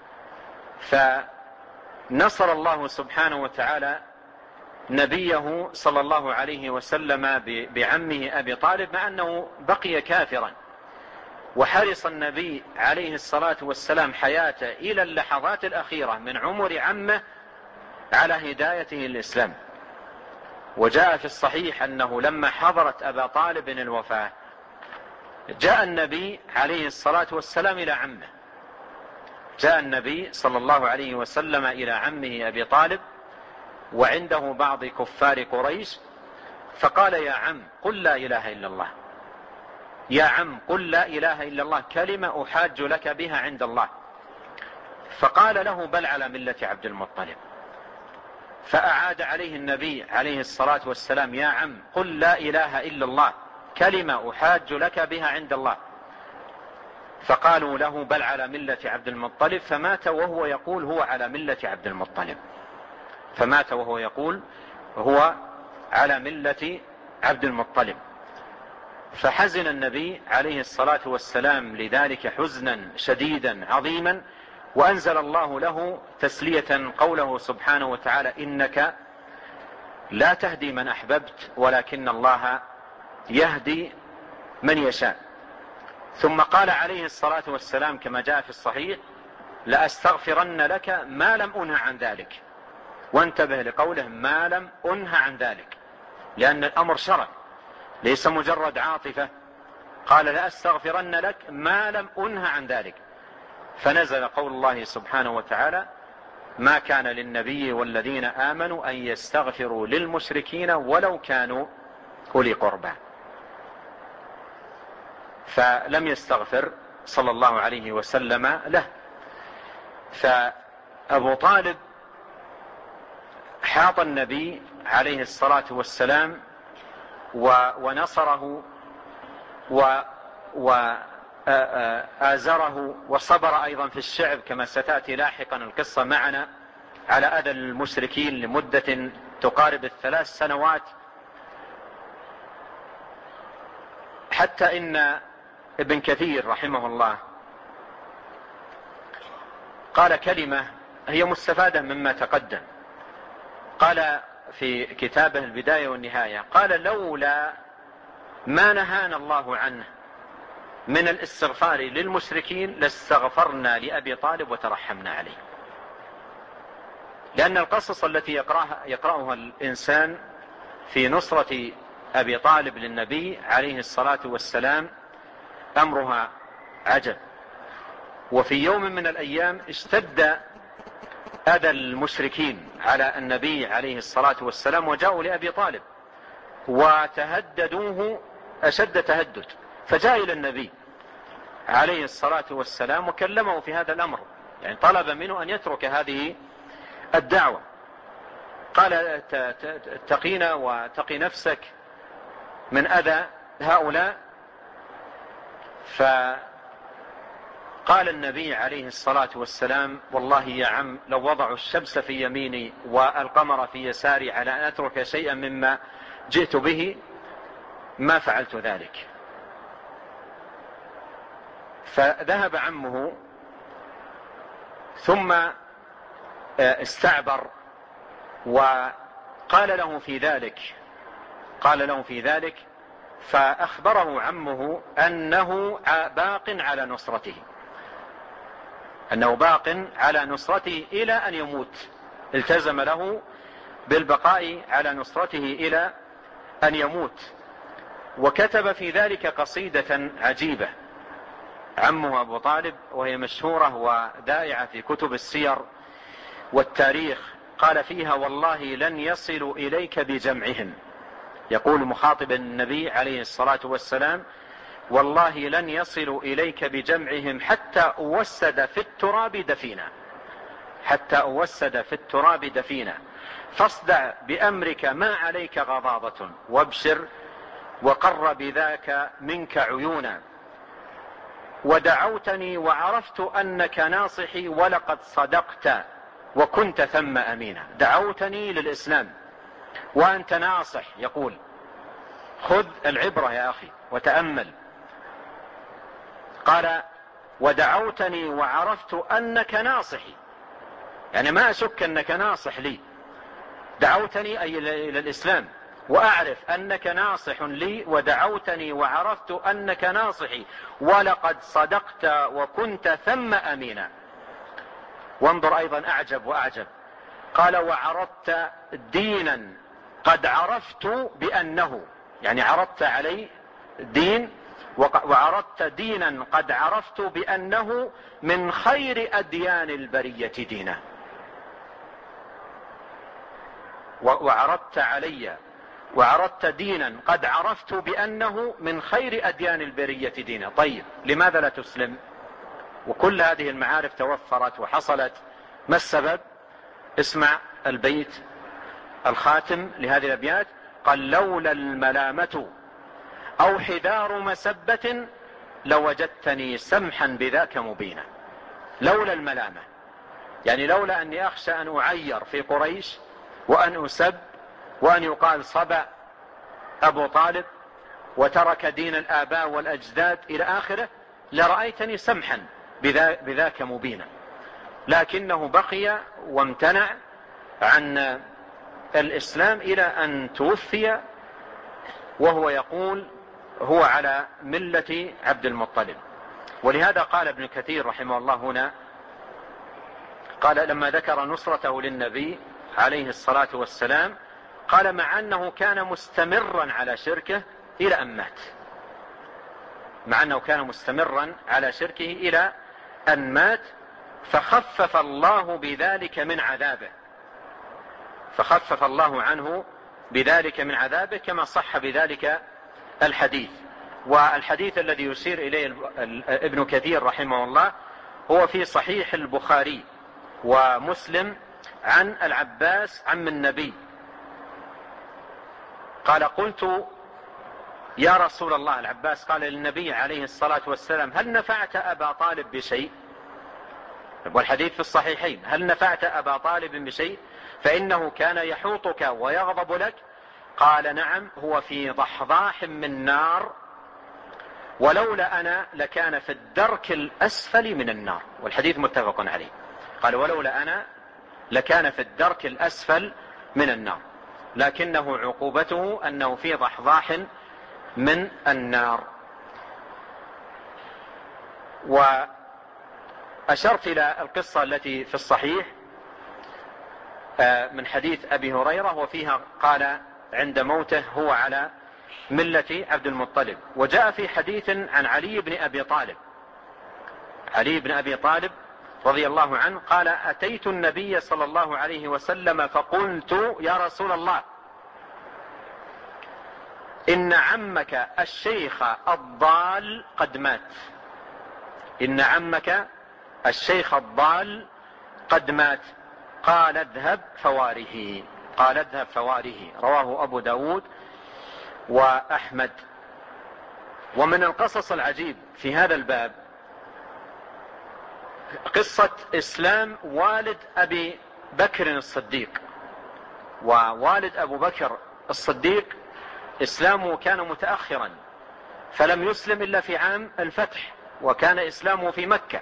فنصر الله سبحانه وتعالى نبيه صلى الله عليه وسلم بعمه أبي طالب، مع أنه بقي كافرا. وحرص النبي عليه الصلاة والسلام حياته إلى اللحظات الأخيرة من عمر عمه على هدايته الإسلام. وجاء في الصحيح أنه لما حضرت أبا طالب الوفاة جاء النبي عليه الصلاة والسلام إلى عمه، جاء النبي صلى الله عليه وسلم إلى عمه أبي طالب وعنده بعض كفار قريش، فقال: يا عم قل لا إله إلا الله، يا عم قل لا إله إلا الله، كلمة أحاج لك بها عند الله. فقال له: بل على ملة عبد المطلب. فأعاد عليه النبي عليه الصلاة والسلام: يا عم قل لا إله إلا الله، كلمة أحاج لك بها عند الله. فقالوا له: بل على ملة عبد المطلب. فمات وهو يقول هو على ملة عبد المطلب، هو على ملة عبد المطلب. فحزن النبي عليه الصلاة والسلام لذلك حزنا شديدا عظيما، وأنزل الله له تسلية قوله سبحانه وتعالى: إنك لا تهدي من أحببت ولكن الله يهدي من يشاء. ثم قال عليه الصلاة والسلام كما جاء في الصحيح: لأستغفرن لك ما لم أنه عن ذلك. وانتبه لقوله ما لم أنه عن ذلك، لأن الأمر شرع ليس مجرد عاطفة. قال: لأستغفرن لك ما لم أنه عن ذلك. فنزل قول الله سبحانه وتعالى: ما كان للنبي والذين آمنوا أن يستغفروا للمشركين ولو كانوا أولي قربى. فلم يستغفر صلى الله عليه وسلم له. فأبو طالب حاط النبي عليه الصلاة والسلام ونصره وآزره وصبر أيضا في الشعب، كما ستأتي لاحقا القصة معنا، على أذى المشركين لمدة تقارب 3 سنوات، حتى إن ابن كثير رحمه الله قال كلمة هي مستفادة مما تقدم. قال في كتابه البداية والنهاية، قال: لولا ما نهانا الله عنه من الاستغفار للمشركين لاستغفرنا لأبي طالب وترحمنا عليه. لأن القصص التي يقرأها الإنسان في نصرة أبي طالب للنبي عليه الصلاة والسلام أمرها عجب. وفي يوم من الأيام اشتد أذى المشركين على النبي عليه الصلاة والسلام، وجاءوا لأبي طالب وتهددوه أشد تهدد، فجاء إلى النبي عليه الصلاة والسلام وكلمه في هذا الأمر، يعني طلب منه أن يترك هذه الدعوة. قال: اتقينا واتقي نفسك من أذى هؤلاء. فقال النبي عليه الصلاة والسلام: والله يا عم، لو وضعوا الشمس في يميني والقمر في يساري على أن أترك شيئا مما جئت به ما فعلت ذلك. فذهب عمه ثم استعبر وقال له في ذلك، فأخبره عمه أنه باق على نصرته إلى أن يموت. التزم له بالبقاء على نصرته إلى أن يموت. وكتب في ذلك قصيدة عجيبة عمه أبو طالب، وهي مشهورة ودائعة في كتب السير والتاريخ. قال فيها: والله لن يصلوا إليك بجمعهم، يقول مخاطبا النبي عليه الصلاة والسلام: والله لن يصلوا إليك بجمعهم حتى أوسد في التراب دفينا، فاصدع بأمرك ما عليك غضاضة، وابشر وقر بذاك منك عيونا. ودعوتني وعرفت أنك ناصحي ولقد صدقت وكنت ثم أمينا. دعوتني للإسلام وأنت ناصح، يقول خذ العبرة يا أخي وتأمل. قال: ودعوتني وعرفت أنك ناصحي، يعني ما أشك أنك ناصح لي. دعوتني أي إلى الإسلام، وأعرف أنك ناصح لي، ودعوتني وعرفت أنك ناصحي ولقد صدقت وكنت ثم أمينا. وانظر أيضا أعجب وأعجب، قال: وعرضت دينا قد عرفت بأنه، يعني عرضت علي دين، وعرضت دينا قد عرفت بأنه من خير أديان البرية دينا. وعرضت دينا قد عرفت بأنه من خير أديان البرية دينا. طيب، لماذا لا تسلم؟ وكل هذه المعارف توفرت وحصلت، ما السبب؟ اسمع البيت الخاتم لهذه الأبيات. قال: لولا الملامة أو حذار مسبة لوجدتني سمحا بذاك مبينا. لولا الملامة، يعني لولا أني أخشى أن أعير في قريش وأن أسب وأن يقال صبأ أبو طالب وترك دين الآباء والأجداد إلى آخره، لرأيتني سمحا بذاك مبينا. لكنه بقي وامتنع عن الإسلام إلى أن توفي، وهو يقول هو على ملة عبد المطلب. ولهذا قال ابن كثير رحمه الله هنا، قال لما ذكر نصرته للنبي عليه الصلاة والسلام، قال: مع أنه كان مستمرا على شركه إلى أن مات. مع أنه كان مستمرا على شركه إلى أن مات، فخفف الله بذلك من عذابه، فخفف الله عنه بذلك من عذابه، كما صح بذلك الحديث. والحديث الذي يشير إليه ابن كثير رحمه الله هو في صحيح البخاري ومسلم عن العباس عم النبي قال: قلت يا رسول الله، العباس قال للنبي عليه الصلاة والسلام: هل نفعت أبا طالب بشيء؟ والحديث في الصحيحين: هل نفعت أبا طالب بشيء فإنه كان يحوطك ويغضب لك؟ قال: نعم، هو في ضحضاح من نار، ولولا أنا لكان في الدرك الأسفل من النار. والحديث متفق عليه. قال: ولولا أنا لكان في الدرك الأسفل من النار، لكنه عقوبته أنه في ضحضاح من النار. وأشرت إلى القصة التي في الصحيح من حديث أبي هريرة، وفيها قال عند موته: هو على ملة عبد المطلب. وجاء في حديث عن علي بن أبي طالب، علي بن أبي طالب رضي الله عنه قال: أتيت النبي صلى الله عليه وسلم فقلت: يا رسول الله، إن عمك الشيخ الضال قد مات. إن عمك الشيخ الضال قد مات. قال: اذهب فواره. قال: اذهب فواره. رواه أبو داود وأحمد. ومن القصص العجيب في هذا الباب قصة إسلام والد أبي بكر الصديق. ووالد أبو بكر الصديق إسلامه كان متأخرا، فلم يسلم إلا في عام الفتح، وكان إسلامه في مكة.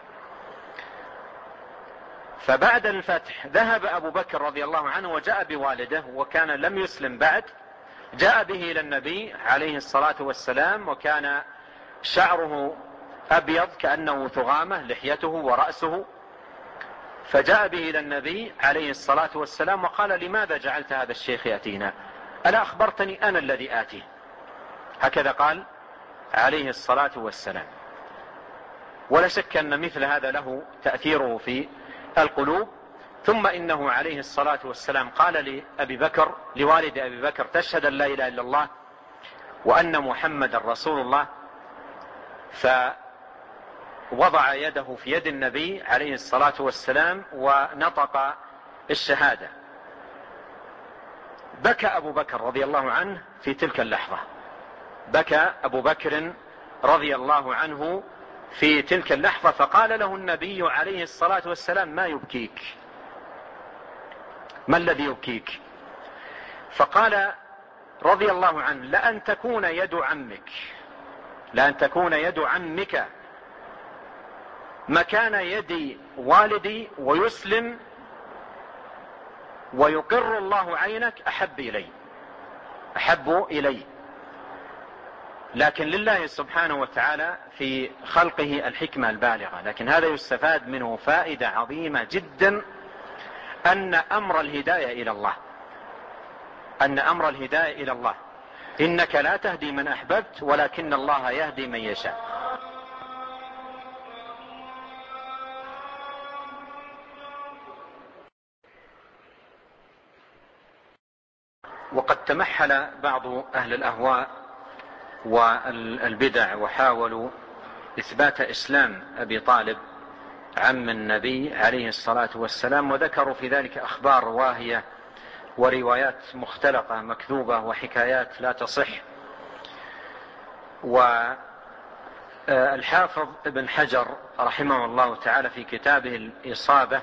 فبعد الفتح ذهب أبو بكر رضي الله عنه وجاء بوالده، وكان لم يسلم بعد. جاء به إلى النبي عليه الصلاة والسلام، وكان شعره أبيض كأنه ثغامة، لحيته ورأسه. فجاء به إلى النبي عليه الصلاة والسلام وقال: لماذا جعلت هذا الشيخ يأتينا؟ ألا أخبرتني أنا الذي آتيه؟ هكذا قال عليه الصلاة والسلام. ولا شك أن مثل هذا له تأثيره في القلوب. ثم إنه عليه الصلاة والسلام قال لأبي بكر، لوالد أبي بكر: تشهد أن لا إله إلا الله وأن محمد رسول الله. فوضع يده في يد النبي عليه الصلاة والسلام ونطق الشهادة. بكى أبو بكر رضي الله عنه في تلك اللحظة. بكى أبو بكر رضي الله عنه في تلك اللحظة، فقال له النبي عليه الصلاة والسلام: ما يبكيك؟ ما الذي يبكيك؟ فقال رضي الله عنه: لأن تكون يد عمك، لأن تكون يد عمك مكان يد والدي ويسلم ويقر الله عينك أحب إلي، أحب إلي. لكن لله سبحانه وتعالى في خلقه الحكمة البالغة. لكن هذا يستفاد منه فائدة عظيمة جدا، أن أمر الهداية إلى الله، أن أمر الهداية إلى الله. إنك لا تهدي من أحببت ولكن الله يهدي من يشاء. وقد تمحل بعض أهل الأهواء والبدع وحاولوا إثبات إسلام أبي طالب عم النبي عليه الصلاة والسلام، وذكروا في ذلك أخبار واهية وروايات مختلقة مكذوبة وحكايات لا تصح. والحافظ ابن حجر رحمه الله تعالى في كتابه الإصابة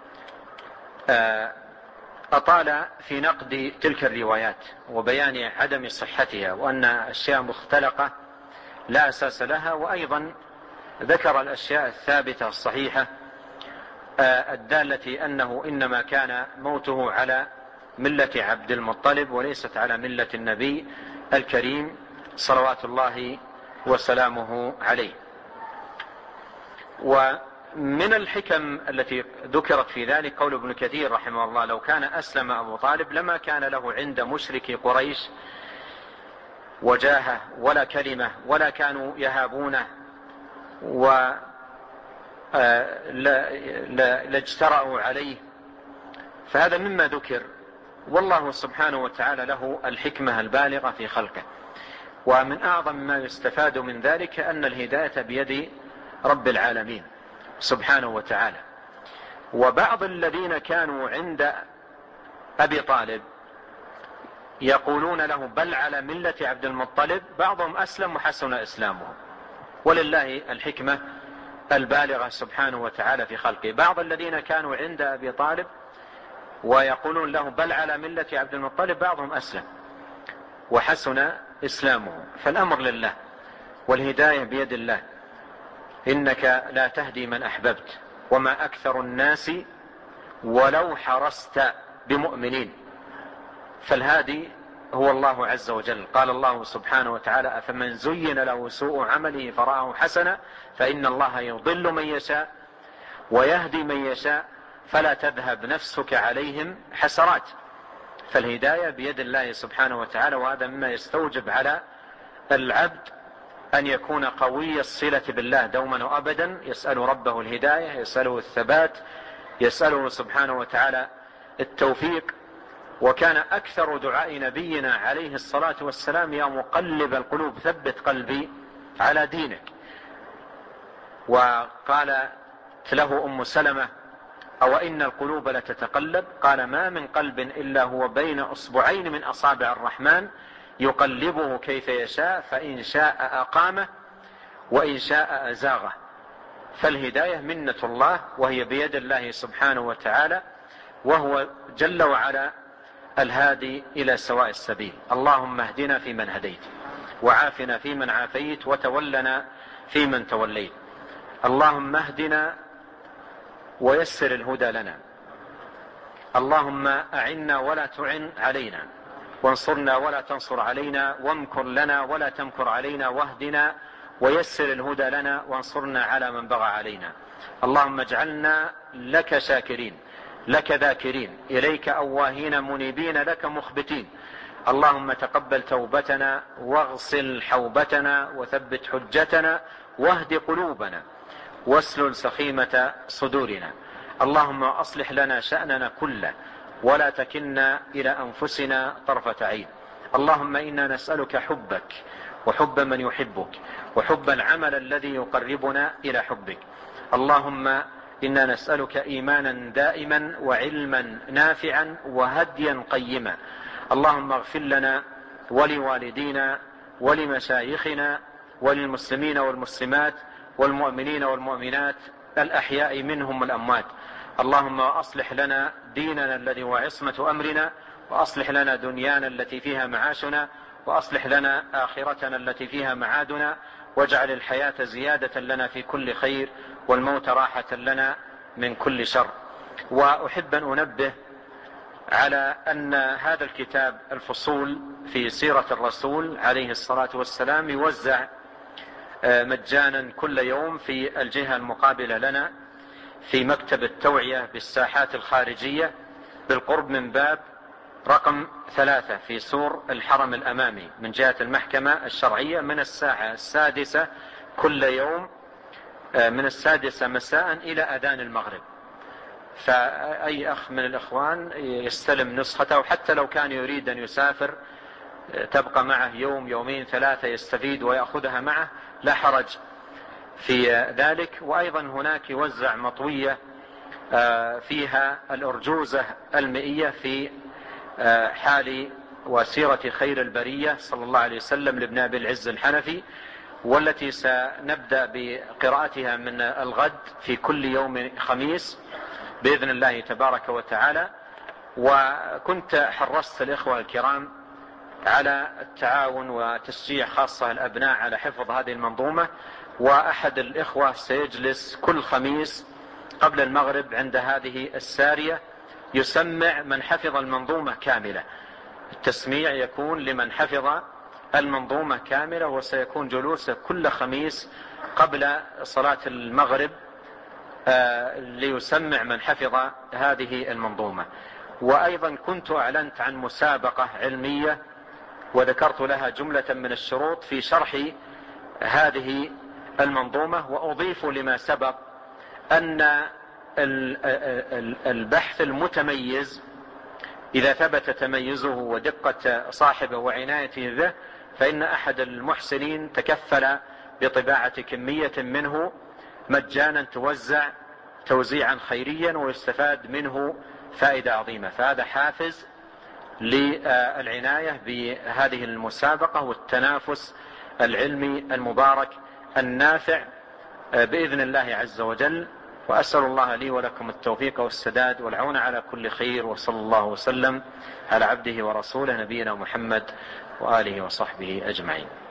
أطال في نقد تلك الروايات وبيان عدم صحتها، وأن أشياء مختلقة لا أساس لها. وأيضا ذكر الأشياء الثابتة الصحيحة الدالة أنه إنما كان موته على ملة عبد المطلب وليست على ملة النبي الكريم صلوات الله وسلامه عليه. ومن الحكم التي ذكرت في ذلك قول ابن كثير رحمه الله: لو كان أسلم أبو طالب لما كان له عند مشركي قريش وجاهه ولا كلمة، ولا كانوا يهابونه، لاجترأوا عليه. فهذا مما ذكر، والله سبحانه وتعالى له الحكمة البالغة في خلقه. ومن أعظم ما يستفاد من ذلك أن الهداية بيد رب العالمين سبحانه وتعالى. وبعض الذين كانوا عند أبي طالب يقولون له بل على ملة عبد المطلب، بعضهم أسلم وحسن إسلامه، ولله الحكمة البالغة سبحانه وتعالى في خلقه. بعض الذين كانوا عند أبي طالب ويقولون له بل على ملة عبد المطلب، بعضهم أسلم وحسن إسلامه. فالأمر لله والهداية بيد الله، إنك لا تهدي من أحببت وما أكثر الناس ولو حرصت بمؤمنين. فالهادي هو الله عز وجل. قال الله سبحانه وتعالى أفمن زين له سوء عمله فرآه حسنا فإن الله يضل من يشاء ويهدي من يشاء فلا تذهب نفسك عليهم حسرات. فالهداية بيد الله سبحانه وتعالى، وهذا مما يستوجب على العبد أن يكون قوي الصلة بالله دوما وأبدا، يسأل ربه الهداية، يسأله الثبات، يسأله سبحانه وتعالى التوفيق. وكان أكثر دعاء نبينا عليه الصلاة والسلام يا مقلب القلوب ثبت قلبي على دينك. وقالت له أم سلمة أو إن القلوب لتتقلب؟ قال ما من قلب إلا هو بين أصبعين من أصابع الرحمن يقلبه كيف يشاء فإن شاء أقامه وإن شاء أزاغه. فالهداية منة الله وهي بيد الله سبحانه وتعالى، وهو جل وعلا الهادي إلى سواء السبيل. اللهم اهدنا فيمن هديت وعافنا فيمن عافيت وتولنا فيمن توليت. اللهم اهدنا ويسر الهدى لنا. اللهم أعنا ولا تعن علينا، وانصرنا ولا تنصر علينا، وامكر لنا ولا تمكر علينا، واهدنا ويسر الهدى لنا، وانصرنا على من بغى علينا. اللهم اجعلنا لك شاكرين، لك ذاكرين، إليك أواهين منيبين، لك مخبتين. اللهم تقبل توبتنا واغسل حوبتنا وثبت حجتنا واهد قلوبنا واسلل سخيمة صدورنا. اللهم أصلح لنا شأننا كله ولا تكلنا إلى أنفسنا طرفة عين. اللهم إنا نسألك حبك وحب من يحبك وحب العمل الذي يقربنا إلى حبك. اللهم إنا نسألك إيمانا دائما وعلما نافعا وهديا قيما. اللهم اغفر لنا ولوالدينا ولمشايخنا وللمسلمين والمسلمات والمؤمنين والمؤمنات الأحياء منهم والأموات. اللهم أصلح لنا ديننا الذي هو عصمة أمرنا، وأصلح لنا دنيانا التي فيها معاشنا، وأصلح لنا آخرتنا التي فيها معادنا، واجعل الحياة زيادة لنا في كل خير والموت راحة لنا من كل شر. وأحب أن أنبه على أن هذا الكتاب الفصول في سيرة الرسول عليه الصلاة والسلام يوزع مجانا كل يوم في الجهة المقابلة لنا في مكتب التوعية بالساحات الخارجية بالقرب من باب رقم 3 في سور الحرم الأمامي من جهة المحكمة الشرعية، من الساعة 6 كل يوم، من 6 مساء إلى أذان المغرب. فأي أخ من الإخوان يستلم نسخته، وحتى لو كان يريد أن يسافر تبقى معه يوم يومين 3 يستفيد ويأخذها معه، لا حرج في ذلك. وأيضا هناك يوزع مطوية فيها الأرجوزة المئية في حال وسيرة خير البرية صلى الله عليه وسلم لابن أبي العز الحنفي، والتي سنبدأ بقراءتها من الغد في كل يوم خميس بإذن الله تبارك وتعالى. وكنت حرصت الإخوة الكرام على التعاون وتشجيع خاصة الأبناء على حفظ هذه المنظومة، وأحد الإخوة سيجلس كل خميس قبل المغرب عند هذه السارية يسمع من حفظ المنظومة كاملة. التسميع يكون لمن حفظ المنظومة كاملة، وسيكون جلوسه كل خميس قبل صلاة المغرب ليسمع من حفظ هذه المنظومة. وأيضا كنت أعلنت عن مسابقة علمية وذكرت لها جملة من الشروط في شرح هذه المنظومة، وأضيف لما سبق أن البحث المتميز إذا ثبت تميزه ودقة صاحبه وعنايته به، فإن أحد المحسنين تكفل بطباعة كمية منه مجانا توزع توزيعا خيريا ويستفاد منه فائدة عظيمة. فهذا حافز للعناية بهذه المسابقة والتنافس العلمي المبارك النافع بإذن الله عز وجل. وأسأل الله لي ولكم التوفيق والسداد والعون على كل خير، وصلى الله وسلم على عبده ورسوله نبينا محمد وآله وصحبه أجمعين.